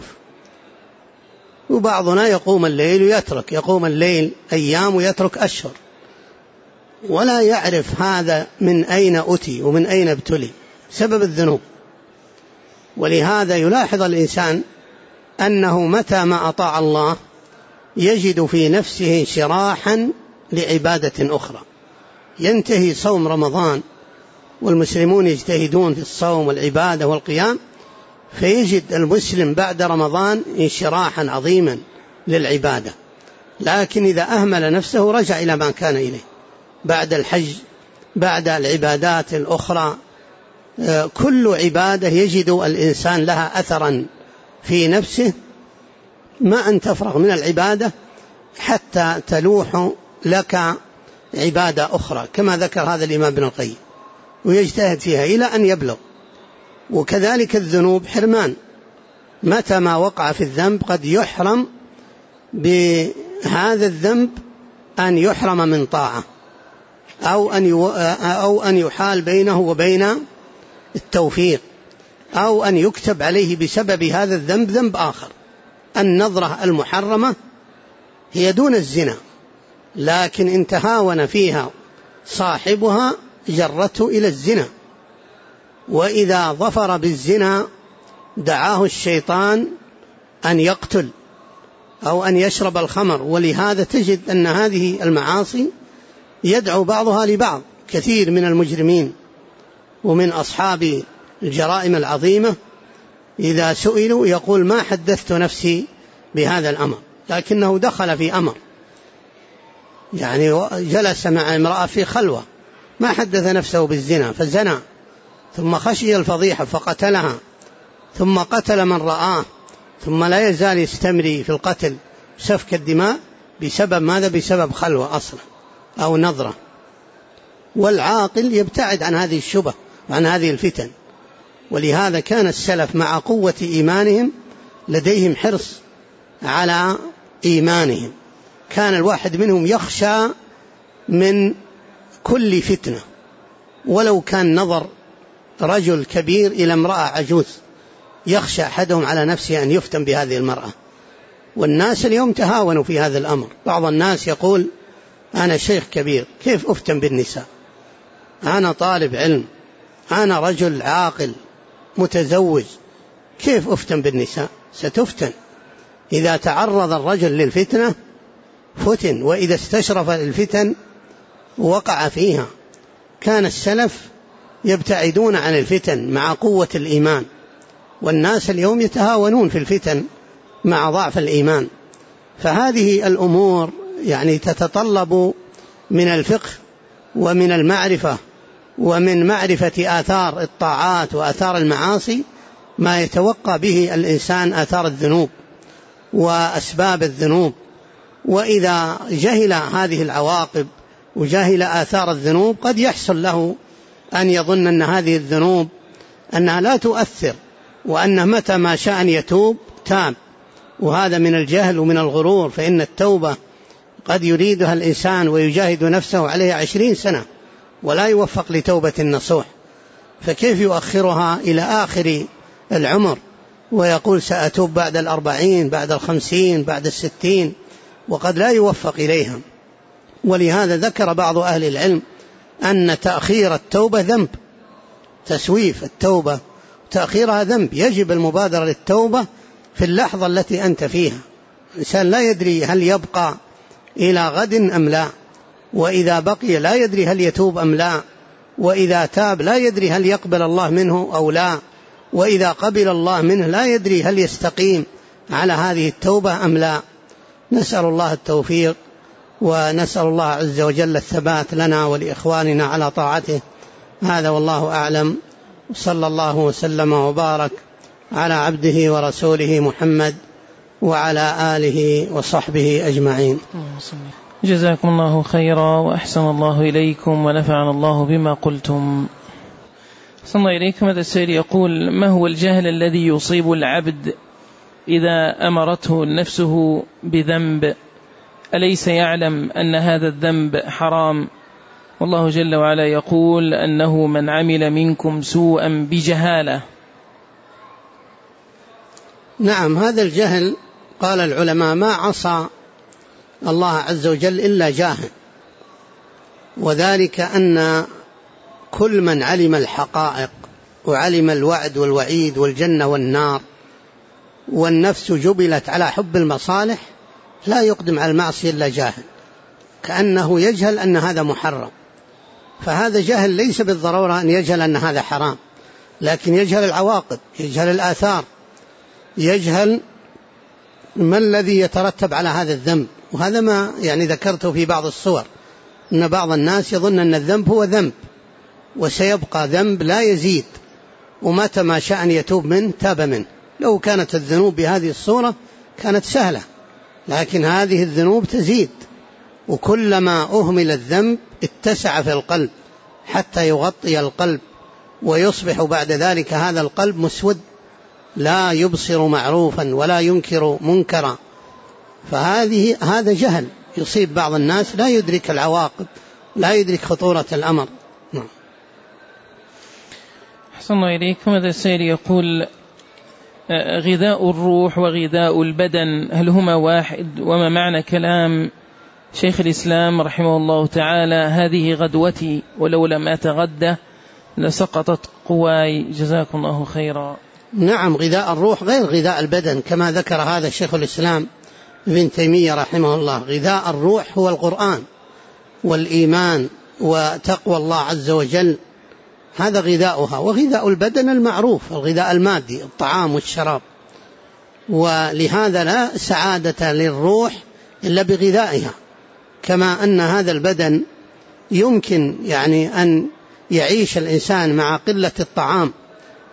وبعضنا يقوم الليل ويترك، يقوم الليل أيام ويترك أشهر، ولا يعرف هذا من أين أتي ومن أين ابتلي، سبب الذنوب. ولهذا يلاحظ الإنسان أنه متى ما أطاع الله يجد في نفسه انشراحا لعبادة أخرى. ينتهي صوم رمضان والمسلمون يجتهدون في الصوم والعبادة والقيام، فيجد المسلم بعد رمضان انشراحا عظيما للعبادة. لكن إذا أهمل نفسه رجع إلى ما كان إليه بعد الحج، بعد العبادات الأخرى. كل عبادة يجد الإنسان لها أثرا في نفسه، ما أن تفرغ من العبادة حتى تلوح لك عبادة أخرى، كما ذكر هذا الإمام ابن القيم، ويجتهد فيها إلى أن يبلغ. وكذلك الذنوب حرمان، متى ما وقع في الذنب قد يحرم بهذا الذنب أن يحرم من طاعة، أو أن يحال بينه وبين التوفيق، أو أن يكتب عليه بسبب هذا الذنب ذنب آخر. النظرة المحرمة هي دون الزنا، لكن إن تهاون فيها صاحبها جرته إلى الزنا. وإذا ظفر بالزنا دعاه الشيطان أن يقتل أو أن يشرب الخمر. ولهذا تجد أن هذه المعاصي يدعو بعضها لبعض. كثير من المجرمين ومن أصحاب الجرائم العظيمة إذا سئلوا يقول: ما حدثت نفسي بهذا الأمر، لكنه دخل في أمر، يعني جلس مع امرأة في خلوة، ما حدث نفسه بالزنا فزنى، ثم خشي الفضيحة فقتلها، ثم قتل من رآه، ثم لا يزال يستمري في القتل سفك الدماء بسبب ماذا؟ بسبب خلوة أصلا أو نظرة. والعاقل يبتعد عن هذه الشبه وعن هذه الفتن. ولهذا كان السلف مع قوة إيمانهم لديهم حرص على إيمانهم، كان الواحد منهم يخشى من كل فتنة، ولو كان نظر رجل كبير إلى امرأة عجوز يخشى أحدهم على نفسه أن يفتن بهذه المرأة. والناس اليوم تهاونوا في هذا الأمر. بعض الناس يقول أنا شيخ كبير كيف أفتن بالنساء؟ أنا طالب علم، أنا رجل عاقل متزوج، كيف أفتن بالنساء؟ ستفتن. إذا تعرض الرجل للفتنة فتن، وإذا استشرف الفتن وقع فيها. كان السلف يبتعدون عن الفتن مع قوة الإيمان، والناس اليوم يتهاونون في الفتن مع ضعف الإيمان. فهذه الأمور يعني تتطلب من الفقه ومن المعرفة ومن معرفة آثار الطاعات وآثار المعاصي ما يتوقع به الإنسان آثار الذنوب وأسباب الذنوب. وإذا جهل هذه العواقب وجهل آثار الذنوب قد يحصل له أن يظن أن هذه الذنوب أنها لا تؤثر، وأنه متى ما شاء أن يتوب تاب، وهذا من الجهل ومن الغرور. فإن التوبة قد يريدها الإنسان ويجاهد نفسه عليها 20 سنة ولا يوفق لتوبة النصوح، فكيف يؤخرها إلى آخر العمر ويقول سأتوب بعد 40 بعد 50 بعد 60 وقد لا يوفق إليها. ولهذا ذكر بعض أهل العلم أن تأخير التوبة ذنب، تسويف التوبة تأخيرها ذنب، يجب المبادرة للتوبة في اللحظة التي أنت فيها. الإنسان لا يدري هل يبقى إلى غد أم لا، وإذا بقي لا يدري هل يتوب أم لا، وإذا تاب لا يدري هل يقبل الله منه أو لا، وإذا قبل الله منه لا يدري هل يستقيم على هذه التوبة أم لا. نسأل الله التوفيق، ونسأل الله عز وجل الثبات لنا ولإخواننا على طاعته. هذا والله أعلم، صلى الله وسلم وبارك على عبده ورسوله محمد وعلى آله وصحبه أجمعين. جزاكم الله خيرا وأحسن الله إليكم ونفعنا الله بما قلتم. أحسن الله إليكم. هذا السائل يقول: ما هو الجهل الذي يصيب العبد إذا أمرته نفسه بذنب؟ أليس يعلم أن هذا الذنب حرام؟ والله جل وعلا يقول أنه من عمل منكم سوءا بجهالة. نعم، هذا الجهل قال العلماء ما عصى الله عز وجل إلا جاهل، وذلك أن كل من علم الحقائق وعلم الوعد والوعيد والجنة والنار، والنفس جبلت على حب المصالح، لا يقدم على المعصية إلا جاهل، كأنه يجهل أن هذا محرم. فهذا جهل ليس بالضرورة أن يجهل أن هذا حرام، لكن يجهل العواقب، يجهل الآثار، يجهل ما الذي يترتب على هذا الذنب. وهذا ما يعني ذكرته في بعض الصور، أن بعض الناس يظن أن الذنب هو ذنب وسيبقى ذنب لا يزيد، ومتى ما شاء أن يتوب منه تاب منه. لو كانت الذنوب بهذه الصورة كانت سهلة، لكن هذه الذنوب تزيد، وكلما أهمل الذنب اتسع في القلب حتى يغطي القلب، ويصبح بعد ذلك هذا القلب مسود لا يبصر معروفا ولا ينكر منكرا. هذا جهل يصيب بعض الناس، لا يدرك العواقب، لا يدرك خطورة الأمر. أحسن الله إليكم. هذا السائل يقول: غذاء الروح وغذاء البدن هل هما واحد؟ وما معنى كلام شيخ الإسلام رحمه الله تعالى: هذه غدوتي ولو لم أتغدى لسقطت قواي؟ جزاكم الله خيرا. نعم، غذاء الروح غير غذاء البدن، كما ذكر هذا الشيخ الإسلام ابن تيمية رحمه الله. غذاء الروح هو القرآن والإيمان وتقوى الله عز وجل، هذا غذاؤها. وغذاء البدن المعروف الغذاء المادي، الطعام والشراب. ولهذا لا سعادة للروح إلا بغذائها، كما أن هذا البدن يمكن يعني أن يعيش الإنسان مع قلة الطعام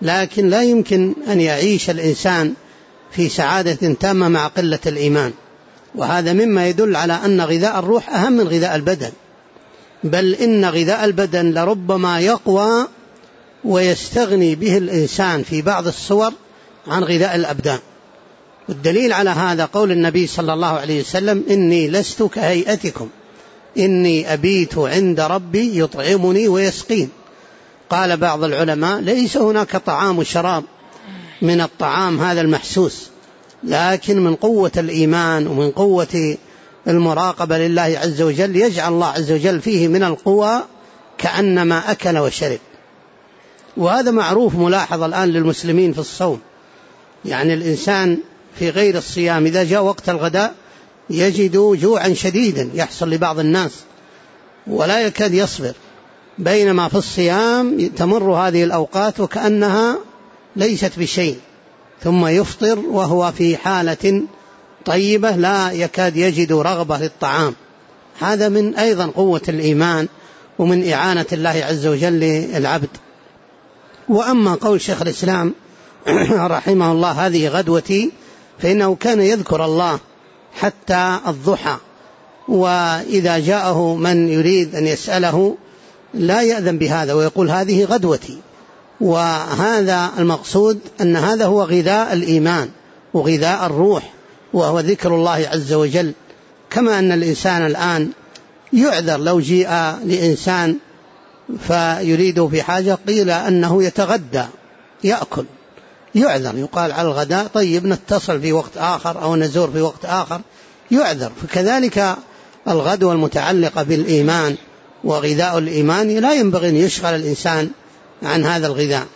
لكن لا يمكن أن يعيش الإنسان في سعادة تامة مع قلة الإيمان، وهذا مما يدل على أن غذاء الروح أهم من غذاء البدن، بل إن غذاء البدن لربما يقوى ويستغني به الإنسان في بعض الصور عن غذاء الأبدان. والدليل على هذا قول النبي صلى الله عليه وسلم: إني لست كهيئتكم إني أبيت عند ربي يطعمني ويسقين. قال بعض العلماء: ليس هناك طعام وشراب من الطعام هذا المحسوس، لكن من قوة الإيمان ومن قوة المراقبة لله عز وجل يجعل الله عز وجل فيه من القوى كأنما أكل وشرب. وهذا معروف ملاحظ الآن للمسلمين في الصوم، يعني الإنسان في غير الصيام إذا جاء وقت الغداء يجد جوعا شديدا يحصل لبعض الناس ولا يكاد يصبر، بينما في الصيام تمر هذه الأوقات وكأنها ليست بشيء، ثم يفطر وهو في حالة طيبة لا يكاد يجد رغبة للطعام. هذا من أيضا قوة الإيمان ومن إعانة الله عز وجل للعبد. وأما قول شيخ الإسلام رحمه الله: هذه غدوتي، فإنه كان يذكر الله حتى الضحى، وإذا جاءه من يريد أن يسأله لا يأذن بهذا ويقول: هذه غدوتي. وهذا المقصود أن هذا هو غذاء الإيمان وغذاء الروح، وهو ذكر الله عز وجل. كما أن الإنسان الآن يعذر لو جاء لإنسان فيريده في حاجة قيل أنه يتغدى يأكل، يعذر، يقال على الغداء طيب نتصل في وقت آخر أو نزور في وقت آخر، يعذر. فكذلك الغدوة المتعلقة بالإيمان وغذاء الإيمان لا ينبغي أن يشغل الإنسان عن هذا الغذاء.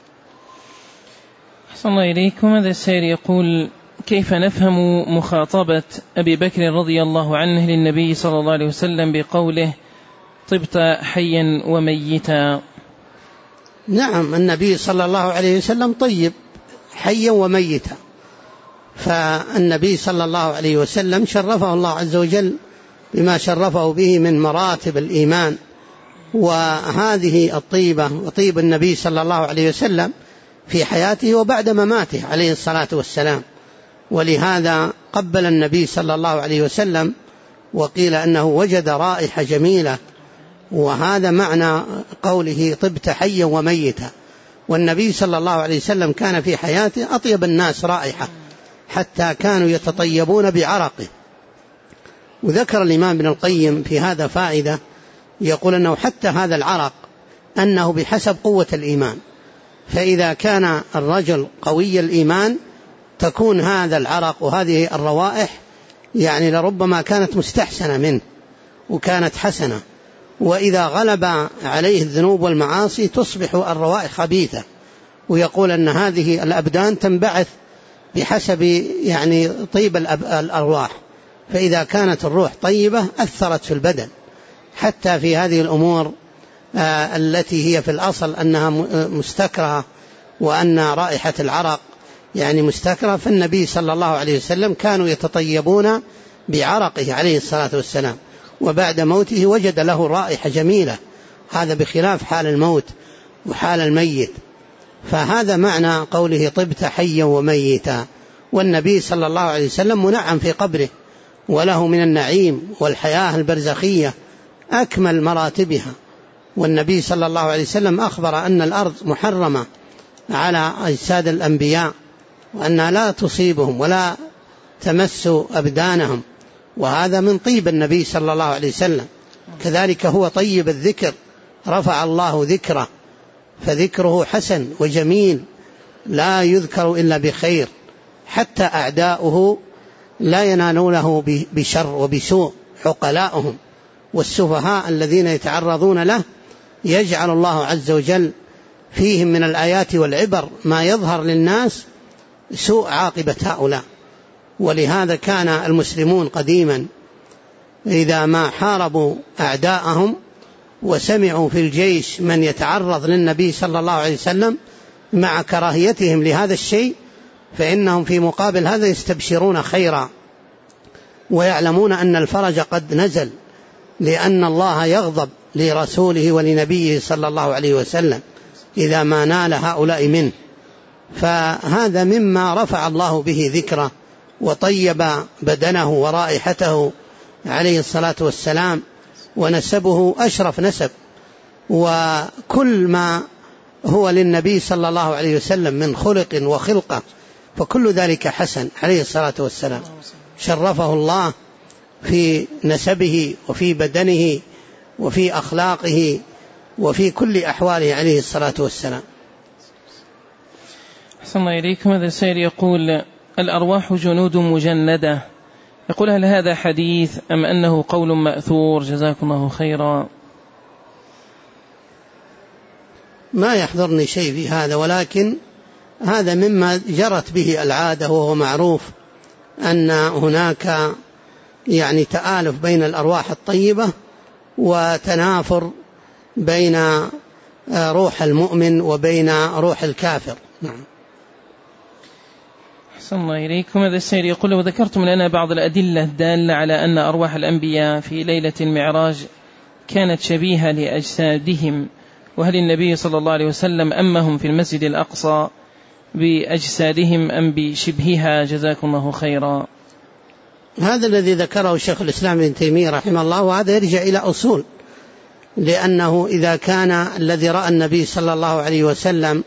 أحسن الله إليكم. هذا السائل يقول: كيف نفهم مخاطبة أبي بكر رضي الله عنه للنبي صلى الله عليه وسلم بقوله: طبت حيا وميتا؟ نعم، النبي صلى الله عليه وسلم طيب حيا وميتا، فالنبي صلى الله عليه وسلم شرفه الله عز وجل بما شرفه به من مراتب الإيمان، وهذه الطيبة وطيب النبي صلى الله عليه وسلم في حياته وبعد مماته عليه الصلاة والسلام. ولهذا قبل النبي صلى الله عليه وسلم، وقيل أنه وجد رائحة جميلة، وهذا معنى قوله طبت حيا وميتا. والنبي صلى الله عليه وسلم كان في حياته أطيب الناس رائحة، حتى كانوا يتطيبون بعرقه. وذكر الإمام ابن القيم في هذا فائدة، يقول أنه حتى هذا العرق أنه بحسب قوة الإيمان، فإذا كان الرجل قوي الإيمان تكون هذا العرق وهذه الروائح يعني لربما كانت مستحسنة منه وكانت حسنة، وإذا غلب عليه الذنوب والمعاصي تصبح الروائح خبيثة. ويقول أن هذه الأبدان تنبعث بحسب يعني طيب الأرواح، فإذا كانت الروح طيبة أثرت في البدن، حتى في هذه الأمور التي هي في الأصل أنها مستكرهة وأن رائحة العرق يعني مستكرهة، فالنبي صلى الله عليه وسلم كانوا يتطيبون بعرقه عليه الصلاة والسلام، وبعد موته وجد له رائحة جميلة، هذا بخلاف حال الموت وحال الميت. فهذا معنى قوله طبت حيا وميتا. والنبي صلى الله عليه وسلم منعم في قبره، وله من النعيم والحياة البرزخية أكمل مراتبها. والنبي صلى الله عليه وسلم أخبر أن الأرض محرمة على أجساد الأنبياء، وأنها لا تصيبهم ولا تمس أبدانهم، وهذا من طيب النبي صلى الله عليه وسلم. كذلك هو طيب الذكر، رفع الله ذكره، فذكره حسن وجميل لا يذكر إلا بخير، حتى أعداؤه لا ينالونه بشر وبسوء، عقلاؤهم والسفهاء الذين يتعرضون له يجعل الله عز وجل فيهم من الآيات والعبر ما يظهر للناس سوء عاقبة هؤلاء. ولهذا كان المسلمون قديما إذا ما حاربوا أعداءهم وسمعوا في الجيش من يتعرض للنبي صلى الله عليه وسلم مع كراهيتهم لهذا الشيء، فإنهم في مقابل هذا يستبشرون خيرا، ويعلمون أن الفرج قد نزل، لأن الله يغضب لرسوله ولنبيه صلى الله عليه وسلم. إذا ما نال هؤلاء منه. فهذا مما رفع الله به ذكره وطيب بدنه ورائحته عليه الصلاة والسلام، ونسبه أشرف نسب، وكل ما هو للنبي صلى الله عليه وسلم من خلق وخلقة فكل ذلك حسن عليه الصلاة والسلام. شرفه الله في نسبه وفي بدنه وفي أخلاقه وفي كل أحواله عليه الصلاة والسلام. أحسن الله إليكم. هذا السائل يقول: الأرواح جنود مجندة، يقول: هل هذا حديث أم أنه قول مأثور؟ جزاكم الله خيرا. ما يحضرني شيء في هذا، ولكن هذا مما جرت به العادة، وهو معروف أن هناك يعني تآلف بين الأرواح الطيبة وتنافر بين روح المؤمن وبين روح الكافر. نعم. أحسن الله إليكم. هذا السائل يقول: وذكرتم لنا بعض الأدلة الدالة على أن أرواح الأنبياء في ليلة المعراج كانت شبيهة لأجسادهم، وهل النبي صلى الله عليه وسلم أمهم في المسجد الأقصى بأجسادهم أم بشبهها؟ جزاكم الله خيرا. هذا الذي ذكره شيخ الإسلام ابن تيمية رحمه الله، وهذا يرجع إلى أصول، لأنه إذا كان الذي رأى النبي صلى الله عليه وسلم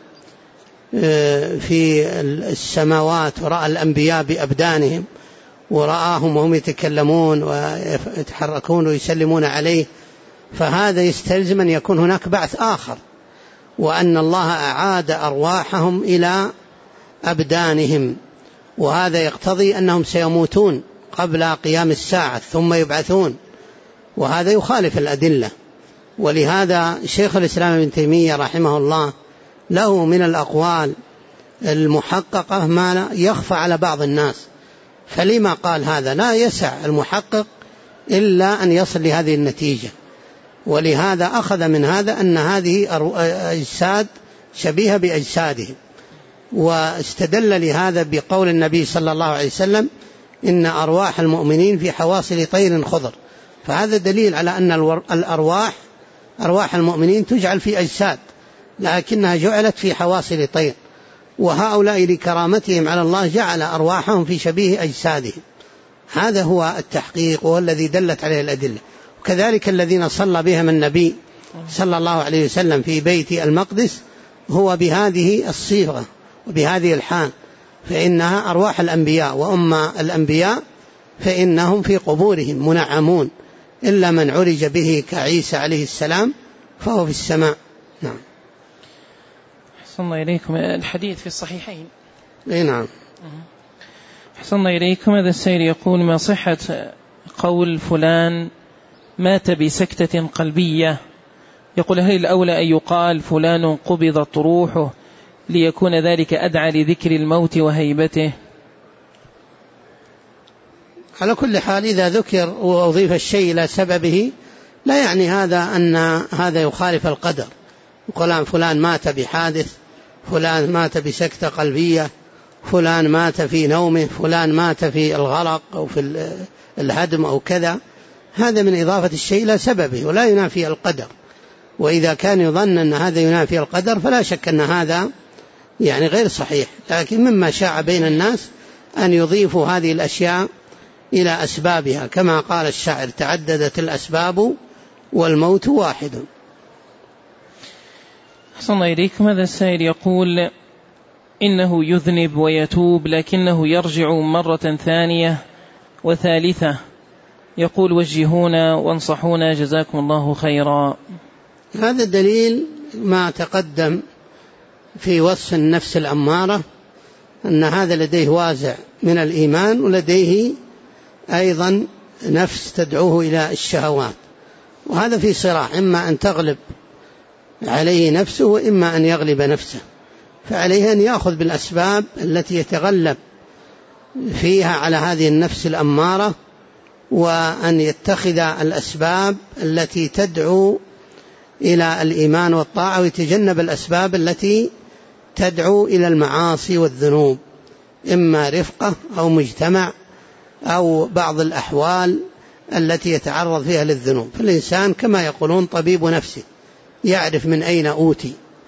في السماوات ورأى الأنبياء بأبدانهم ورآهم وهم يتكلمون ويتحركون ويسلمون عليه، فهذا يستلزم أن يكون هناك بعث آخر، وأن الله أعاد أرواحهم إلى أبدانهم، وهذا يقتضي أنهم سيموتون قبل قيام الساعة ثم يبعثون، وهذا يخالف الأدلة. ولهذا شيخ الإسلام ابن تيمية رحمه الله له من الأقوال المحققة ما يخفى على بعض الناس، فلما قال هذا؟ لا يسع المحقق إلا أن يصل لهذه النتيجة. ولهذا أخذ من هذا أن هذه أجساد شبيهة بأجسادهم، واستدل لهذا بقول النبي صلى الله عليه وسلم: إن أرواح المؤمنين في حواصل طير خضر. فهذا دليل على أن أرواح المؤمنين تجعل في أجساد، لكنها جعلت في حواصل طير، وهؤلاء لكرامتهم على الله جعل أرواحهم في شبيه أجسادهم. هذا هو التحقيق وهو الذي دلت عليه الأدلة. وكذلك الذين صلى بهم النبي صلى الله عليه وسلم في بيت المقدس هو بهذه الصيغة وبهذه الحال، فإنها أرواح الأنبياء، وأما الأنبياء فإنهم في قبورهم منعمون، إلا من عرج به كعيسى عليه السلام فهو في السماء. نعم. أحسن الله إليكم. الحديث في الصحيحين. نعم. أحسن الله إليكم. هذا السائل يقول: ما صحة قول فلان مات بسكتة قلبية؟ يقول: هل الأولى أن يقال فلان قبضت روحه ليكون ذلك أدعى لذكر الموت وهيبته؟ على كل حال إذا ذكر وأضيف الشيء إلى سببه لا يعني هذا أن هذا يخالف القدر. يقول فلان مات بحادث، فلان مات بسكتة قلبية، فلان مات في نومه، فلان مات في الغرق أو في الهدم أو كذا، هذا من إضافة الشيء إلى سببه ولا ينافي القدر. وإذا كان يظن أن هذا ينافي القدر فلا شك أن هذا يعني غير صحيح. لكن مما شاع بين الناس أن يضيفوا هذه الأشياء إلى أسبابها، كما قال الشاعر: تعددت الأسباب والموت واحد. أحسن الله إليكم. هذا السائل يقول: إنه يذنب ويتوب لكنه يرجع مرة ثانية وثالثة، يقول: وجهونا وانصحونا جزاكم الله خيرا. هذا دليل ما تقدم في وصف النفس الأمارة، أن هذا لديه وازع من الإيمان، ولديه أيضا نفس تدعوه إلى الشهوات، وهذا في صراع، إما أن تغلب عليه نفسه وإما أن يغلب نفسه، فعليه أن يأخذ بالأسباب التي يتغلب فيها على هذه النفس الأمارة، وأن يتخذ الأسباب التي تدعو إلى الإيمان والطاعة، ويتجنب الأسباب التي تدعو إلى المعاصي والذنوب، إما رفقة أو مجتمع أو بعض الأحوال التي يتعرض فيها للذنوب. فالإنسان كما يقولون طبيب نفسه، يعرف من أين أوتي،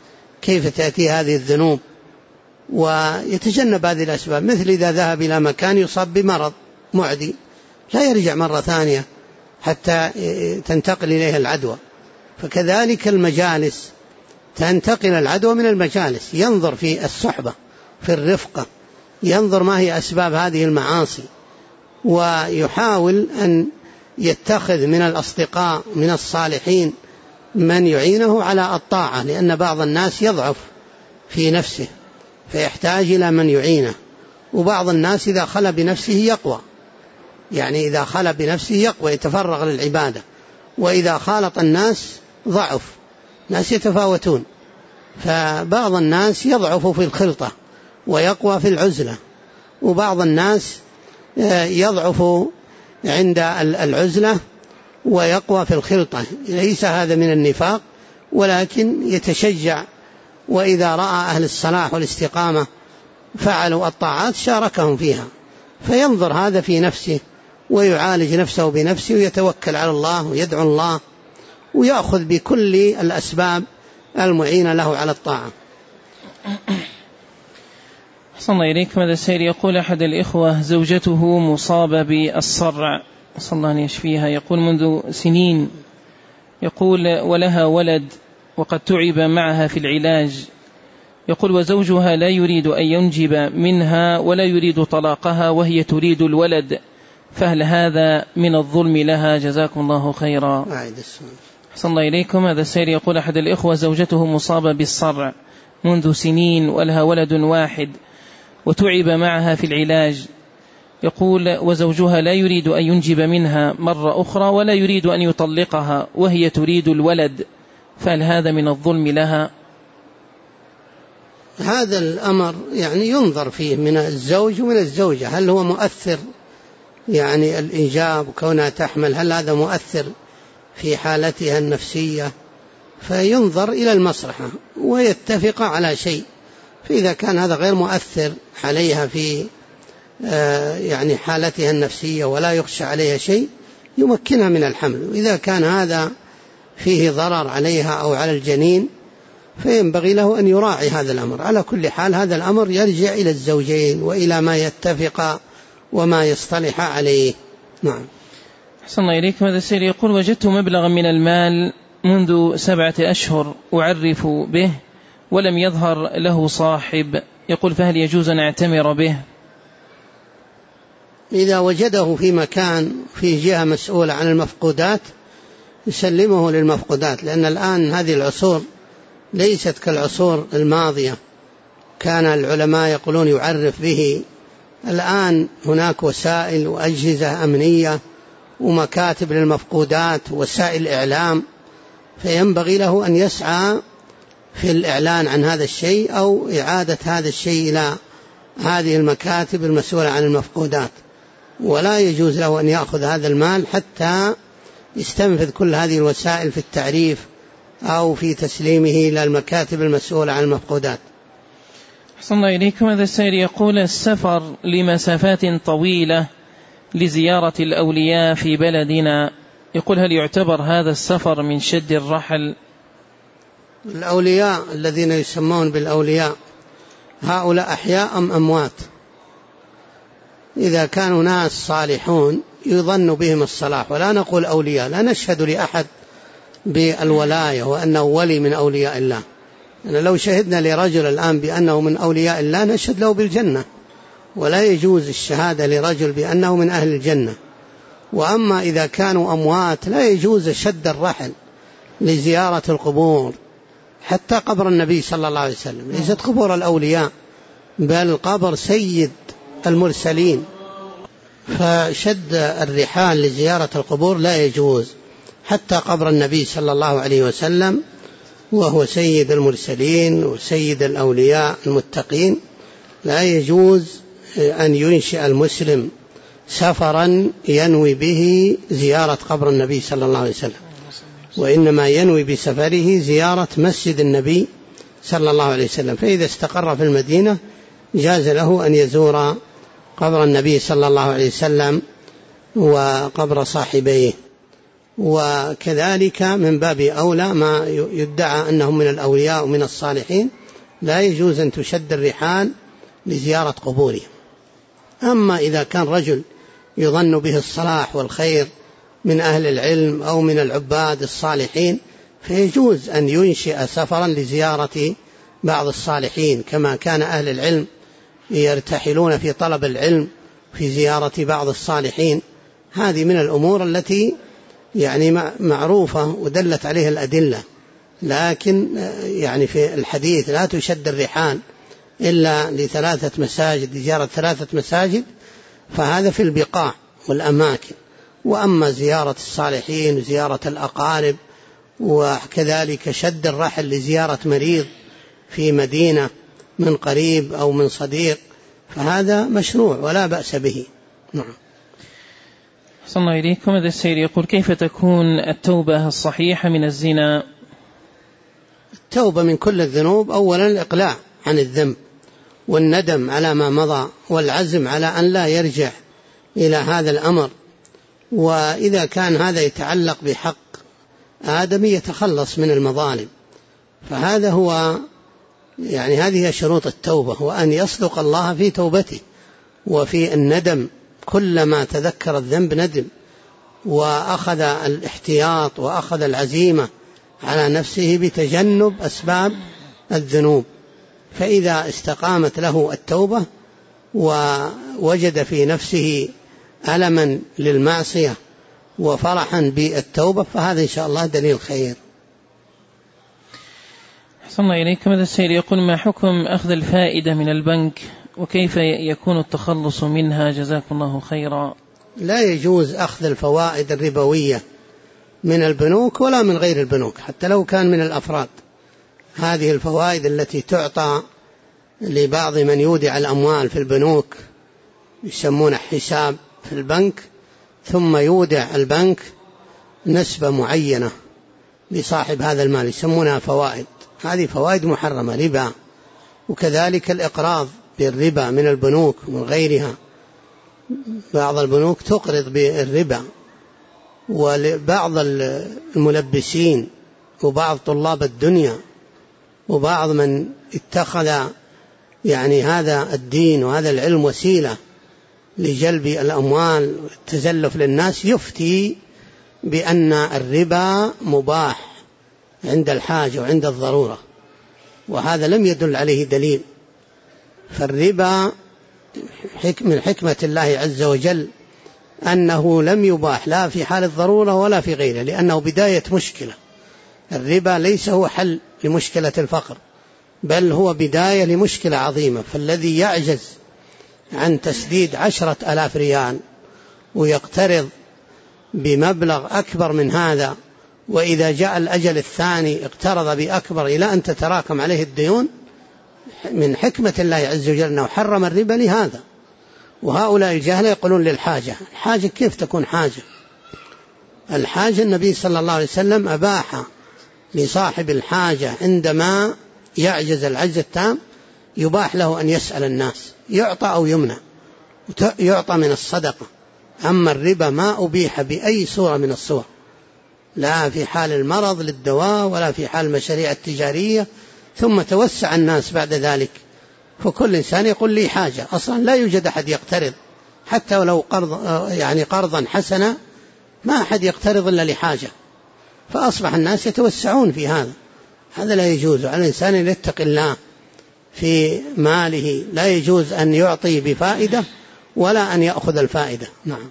كيف تأتي هذه الذنوب، ويتجنب هذه الأسباب. مثل إذا ذهب إلى مكان يصاب بمرض معدي لا يرجع مرة ثانية حتى تنتقل إليه العدوى. فكذلك المجالس تنتقل العدوى من المجالس، ينظر في الصحبة في الرفقة، ينظر ما هي أسباب هذه المعاصي، ويحاول أن يتخذ من الأصدقاء من الصالحين من يعينه على الطاعة، لأن بعض الناس يضعف في نفسه فيحتاج إلى من يعينه، وبعض الناس إذا خلى بنفسه يقوى، يعني إذا خلى بنفسه يقوى يتفرغ للعبادة، وإذا خالط الناس ضعف. ناس يتفاوتون، فبعض الناس يضعف في الخلطة ويقوى في العزلة، وبعض الناس يضعف عند العزلة ويقوى في الخلطة. ليس هذا من النفاق، ولكن يتشجع، وإذا رأى أهل الصلاح والاستقامة فعلوا الطاعات شاركهم فيها، فينظر هذا في نفسه ويعالج نفسه بنفسه ويتوكل على الله ويدعو الله ويأخذ بكل الأسباب المعينة له على الطاعة. أحسن الله إليك. ماذا السائل يقول أحد الإخوة زوجته مصابة بالصرع صلى الله أن يشفيها، يقول منذ سنين، يقول ولها ولد وقد تعب معها في العلاج، يقول وزوجها لا يريد أن ينجب منها ولا يريد طلاقها وهي تريد الولد، فهل هذا من الظلم لها؟ جزاكم الله خيرا. أحسن الله إليكم. هذا السائل يقول أحد الإخوة زوجته مصابة بالصرع منذ سنين ولها ولد واحد وتعب معها في العلاج، يقول وزوجها لا يريد أن ينجب منها مرة أخرى ولا يريد أن يطلقها وهي تريد الولد، فهل هذا من الظلم لها؟ هذا الأمر يعني ينظر فيه من الزوج ومن الزوجة، هل هو مؤثر، يعني الإنجاب وكونها تحمل هل هذا مؤثر في حالتها النفسية، فينظر إلى المصلحة ويتفق على شيء. فإذا كان هذا غير مؤثر عليها في يعني حالتها النفسية ولا يخشى عليها شيء يمكنها من الحمل، وإذا كان هذا فيه ضرر عليها أو على الجنين فينبغي له أن يراعي هذا الأمر. على كل حال هذا الأمر يرجع إلى الزوجين وإلى ما يتفق وما يصطلح عليه. نعم. أحسن الله إليك. هذا السائل يقول وجدت مبلغا من المال منذ 7 أشهر أعرف به ولم يظهر له صاحب، يقول فهل يجوز أن أعتمر به؟ إذا وجده في مكان في جهة مسؤولة عن المفقودات يسلمه للمفقودات، لأن الآن هذه العصور ليست كالعصور الماضية كان العلماء يقولون يعرف به. الآن هناك وسائل وأجهزة أمنية ومكاتب للمفقودات ووسائل إعلام، فينبغي له أن يسعى في الإعلان عن هذا الشيء أو إعادة هذا الشيء إلى هذه المكاتب المسؤولة عن المفقودات، ولا يجوز له أن يأخذ هذا المال حتى يستنفذ كل هذه الوسائل في التعريف أو في تسليمه إلى المكاتب المسؤولة عن المفقودات. أحسن الله إليكم. هذا السائل يقول السفر لمسافات طويلة لزيارة الأولياء في بلدنا، يقول هل يعتبر هذا السفر من شد الرحل؟ الأولياء الذين يسمون بالأولياء هؤلاء أحياء أم أموات؟ إذا كانوا ناس صالحون يظن بهم الصلاح، ولا نقول أولياء، لا نشهد لأحد بالولاية وأنه ولي من أولياء الله. يعني لو شهدنا لرجل الآن بأنه من أولياء الله نشهد له بالجنة، ولا يجوز الشهادة لرجل بأنه من أهل الجنة. وأما إذا كانوا أموات لا يجوز شد الرحل لزيارة القبور، حتى قبر النبي صلى الله عليه وسلم ليست قبور الأولياء بل قبر سيد المرسلين، فشد الرحال لزيارة القبور لا يجوز. حتى قبر النبي صلى الله عليه وسلم وهو سيد المرسلين وسيد الأولياء المتقين لا يجوز أن ينشئ المسلم سفرا ينوي به زيارة قبر النبي صلى الله عليه وسلم، وإنما ينوي بسفره زيارة مسجد النبي صلى الله عليه وسلم. فإذا استقر في المدينة جاز له أن يزور قبر النبي صلى الله عليه وسلم وقبر صاحبيه. وكذلك من باب أولى ما يدعى أنهم من الأولياء ومن الصالحين لا يجوز أن تشد الرحال لزيارة قبورهم. أما إذا كان رجل يظن به الصلاح والخير من أهل العلم أو من العباد الصالحين فيجوز أن ينشئ سفرا لزيارة بعض الصالحين، كما كان أهل العلم يرتحلون في طلب العلم في زيارة بعض الصالحين. هذه من الأمور التي يعني معروفة ودلت عليها الأدلة، لكن يعني في الحديث لا تشد الرحال إلا لثلاثة مساجد، لزيارة ثلاثة مساجد، فهذا في البقاع والأماكن. وأما زيارة الصالحين وزيارة الأقارب وكذلك شد الرحل لزيارة مريض في مدينة من قريب أو من صديق فهذا مشروع ولا بأس به. نعم. صلى الله إليكم. هذا السيد يقول: كيف تكون التوبة الصحيحة من الزنا؟ التوبة من كل الذنوب أولا الإقلاع عن الذنب والندم على ما مضى والعزم على أن لا يرجع إلى هذا الأمر. وإذا كان هذا يتعلق بحق آدم يتخلص من المظالم، فهذا هو يعني هذه شروط التوبة، وأن يصدق الله في توبته وفي الندم، كلما تذكر الذنب ندم وأخذ الاحتياط وأخذ العزيمة على نفسه بتجنب أسباب الذنوب. فإذا استقامت له التوبة ووجد في نفسه ألما للمعصية وفرحا بالتوبة فهذا إن شاء الله دليل خير. أحسن الله إليكم. هذا السيد يقول: ما حكم أخذ الفائدة من البنك وكيف يكون التخلص منها؟ جزاكم الله خيرا. لا يجوز أخذ الفوائد الربوية من البنوك ولا من غير البنوك حتى لو كان من الأفراد. هذه الفوائد التي تعطى لبعض من يودع الأموال في البنوك يسمونه حساب في البنك، ثم يودع البنك نسبة معينة لصاحب هذا المال يسمونها فوائد. هذه فوائد محرمة ربا. وكذلك الإقراض بالربا من البنوك ومن غيرها، بعض البنوك تقرض بالربا، وبعض الملبسين وبعض طلاب الدنيا وبعض من اتخذ يعني هذا الدين وهذا العلم وسيلة لجلب الأموال والتزلف للناس يفتي بأن الربا مباح عند الحاجة وعند الضرورة، وهذا لم يدل عليه دليل. فالربا من حكمة الله عز وجل أنه لم يباح لا في حال الضرورة ولا في غيره، لأنه بداية مشكلة. الربا ليس هو حل لمشكلة الفقر، بل هو بداية لمشكلة عظيمة. فالذي يعجز عن تسديد 10,000 ريال ويقترض بمبلغ أكبر من هذا، وإذا جاء الأجل الثاني اقترض بأكبر إلى أن تتراكم عليه الديون، من حكمة الله عز وجل أنه حرم الربا لهذا. وهؤلاء الجهلة يقولون للحاجة. الحاجة كيف تكون حاجة؟ الحاجة النبي صلى الله عليه وسلم أباح لصاحب الحاجة عندما يعجز العجز التام يباح له أن يسأل الناس، يعطى أو يمنع، يعطى من الصدقة. أما الربا ما أبيح بأي صورة من الصور، لا في حال المرض للدواء ولا في حال المشاريع التجارية. ثم توسع الناس بعد ذلك، فكل إنسان يقول لي حاجة. أصلا لا يوجد أحد يقترض حتى ولو قرضا حسنا، ما أحد يقترض إلا لحاجة. فأصبح الناس يتوسعون في هذا. هذا لا يجوز. على الإنسان أن يتقي الله في ماله، لا يجوز أن يعطي بفائدة ولا أن يأخذ الفائدة. نعم.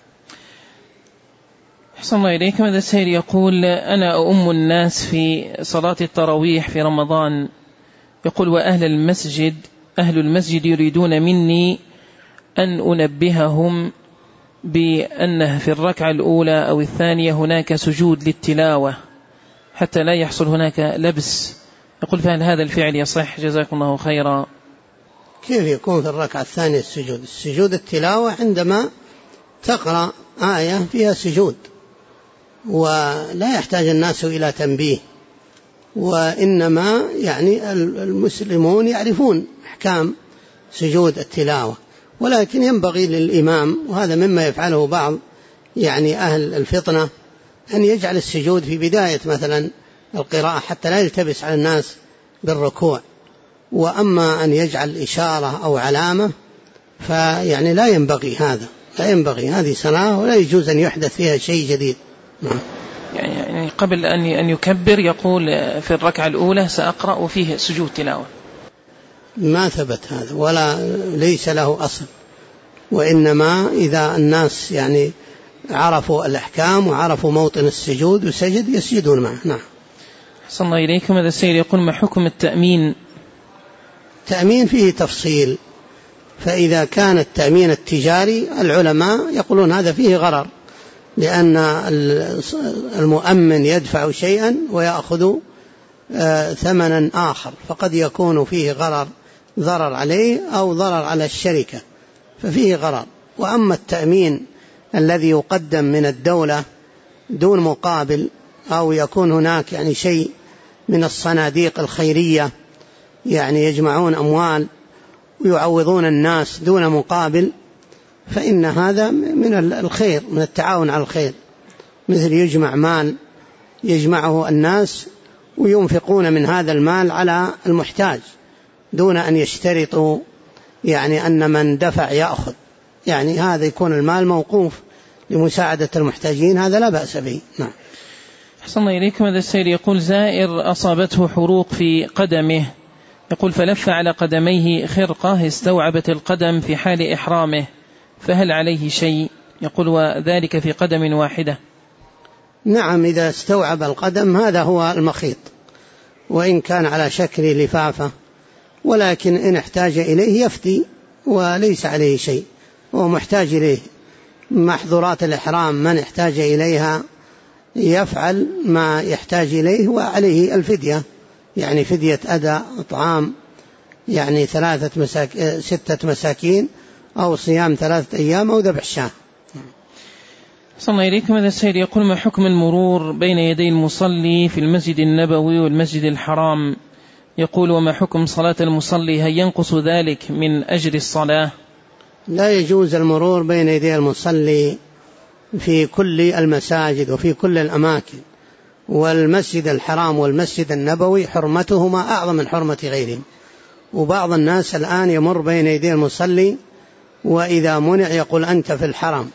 أحسن الله إليكم. هذا السيد يقول: أنا أؤم الناس في صلاة التراويح في رمضان، يقول: وأهل المسجد يريدون مني أن أنبههم بأنه في الركعة الأولى أو الثانية هناك سجود للتلاوة حتى لا يحصل هناك لبس. يقول: فهل هذا الفعل يصح؟ جزاكم الله خيرا. كيف يكون في الركعة الثانية السجود التلاوة عندما تقرأ آية فيها سجود، ولا يحتاج الناس إلى تنبيه، وإنما يعني المسلمون يعرفون أحكام سجود التلاوة. ولكن ينبغي للإمام، وهذا مما يفعله بعض يعني أهل الفطنة، أن يجعل السجود في بداية مثلا القراءة حتى لا يلتبس على الناس بالركوع. وأما أن يجعل إشارة أو علامة فيعني لا ينبغي هذا، لا ينبغي، هذه صلاة ولا يجوز أن يحدث فيها شيء جديد. يعني قبل أن يكبر يقول في الركعة الأولى سأقرأ وفيه سجود تلاوة، ما ثبت هذا ولا ليس له أصل، وإنما إذا الناس يعني عرفوا الأحكام وعرفوا موطن السجود وسجد يسجدون معه. نعم. صلى الله إليكم. هذا السيد يقول ما حكم التأمين؟ التأمين فيه تفصيل، فإذا كان التأمين التجاري العلماء يقولون هذا فيه غرر، لأن المؤمن يدفع شيئا ويأخذ ثمنا آخر، فقد يكون فيه ضرر عليه أو ضرر على الشركة، ففيه غرر. وأما التأمين الذي يقدم من الدولة دون مقابل، أو يكون هناك يعني شيء من الصناديق الخيرية يعني يجمعون أموال ويعوضون الناس دون مقابل، فإن هذا من الخير، من التعاون على الخير، مثل يجمع مال يجمعه الناس وينفقون من هذا المال على المحتاج دون أن يشترطوا يعني أن من دفع يأخذ، يعني هذا يكون المال موقوف لمساعدة المحتاجين، هذا لا بأس به. نعم. أحسن الله إليكم. هذا السيد يقول زائر أصابته حروق في قدمه، يقول فلف على قدميه خرقة استوعبت القدم في حال إحرامه، فهل عليه شيء؟ يقول وذلك في قدم واحدة. نعم، إذا استوعب القدم هذا هو المخيط، وإن كان على شكل لفافة، ولكن إن احتاج إليه يفتي وليس عليه شيء، هو محتاج إليه. محظورات الإحرام من احتاج إليها يفعل ما يحتاج إليه، وعليه الفدية، يعني فدية أداء إطعام يعني 6 مساكين، أو صيام 3 أيام، أو ذبح شاة. صلى الله إليكم. هذا السيد يقول ما حكم المرور بين يدي المصلي في المسجد النبوي والمسجد الحرام؟ يقول وما حكم صلاة المصلي؟ هل ينقص ذلك من أجر الصلاة؟ لا يجوز المرور بين يدي المصلي في كل المساجد وفي كل الأماكن، والمسجد الحرام والمسجد النبوي حرمتهما أعظم من حرمة غيرهم. وبعض الناس الآن يمر بين يدي المصلي وإذا منع يقول أنت في الحرم،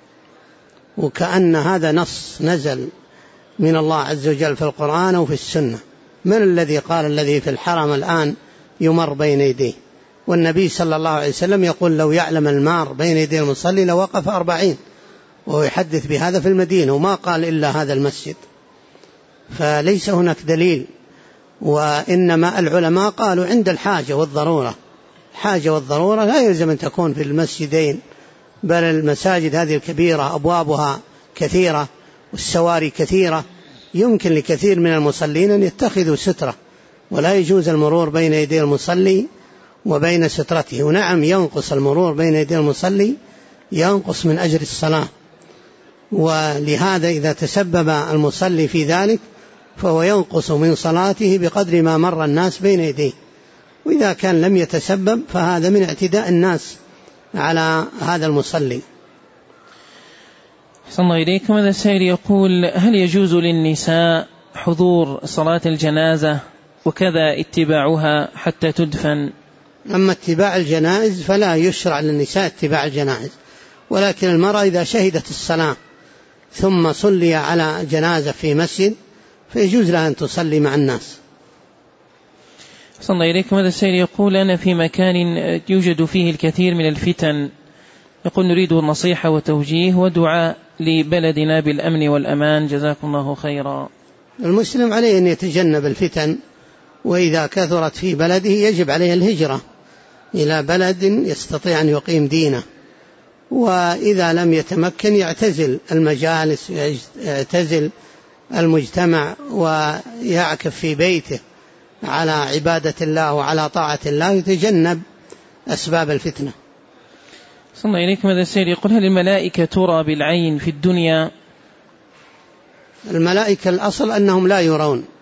وكأن هذا نص نزل من الله عز وجل في القرآن وفي السنة. من الذي قال الذي في الحرم الآن يمر بين يديه؟ والنبي صلى الله عليه وسلم يقول لو يعلم المار بين يدي المصلي لوقف 40، وهو يحدث بهذا في المدينة، وما قال إلا هذا المسجد، فليس هناك دليل. وإنما العلماء قالوا عند الحاجة والضرورة، الحاجة والضرورة لا يلزم أن تكون في المسجدين، بل المساجد هذه الكبيرة أبوابها كثيرة والسواري كثيرة، يمكن لكثير من المصلين أن يتخذوا سترة، ولا يجوز المرور بين يدي المصلي وبين سترته. ونعم ينقص المرور بين يدي المصلي، ينقص من أجر الصلاة، ولهذا إذا تسبب المصلي في ذلك فهو ينقص من صلاته بقدر ما مر الناس بين يديه. وإذا كان لم يتسبب فهذا من اعتداء الناس على هذا المصلي. صلى الله إليكم. هذا السائل يقول هل يجوز للنساء حضور صلاة الجنازة وكذا اتباعها حتى تدفن؟ أما اتباع الجنائز فلا يشرع للنساء اتباع الجنائز، ولكن المرأة إذا شهدت الصلاة ثم صلي على جنازة في مسجد فيجوز لها أن تصلي مع الناس. صلى الله إليكم. هذا السائل يقول أنا في مكان يوجد فيه الكثير من الفتن، يقول نريد النصيحة وتوجيه ودعاء لبلدنا بالأمن والأمان، جزاكم الله خيرا. المسلم عليه أن يتجنب الفتن، وإذا كثرت في بلده يجب عليه الهجرة إلى بلد يستطيع أن يقيم دينه، وإذا لم يتمكن يعتزل المجالس، يعتزل المجتمع، ويعكف في بيته على عبادة الله وعلى طاعة الله، يتجنب أسباب الفتنة. صلى الله إليكم. هذا السيد يقول هل الملائكة ترى بالعين في الدنيا؟ الملائكة الأصل أنهم لا يرون،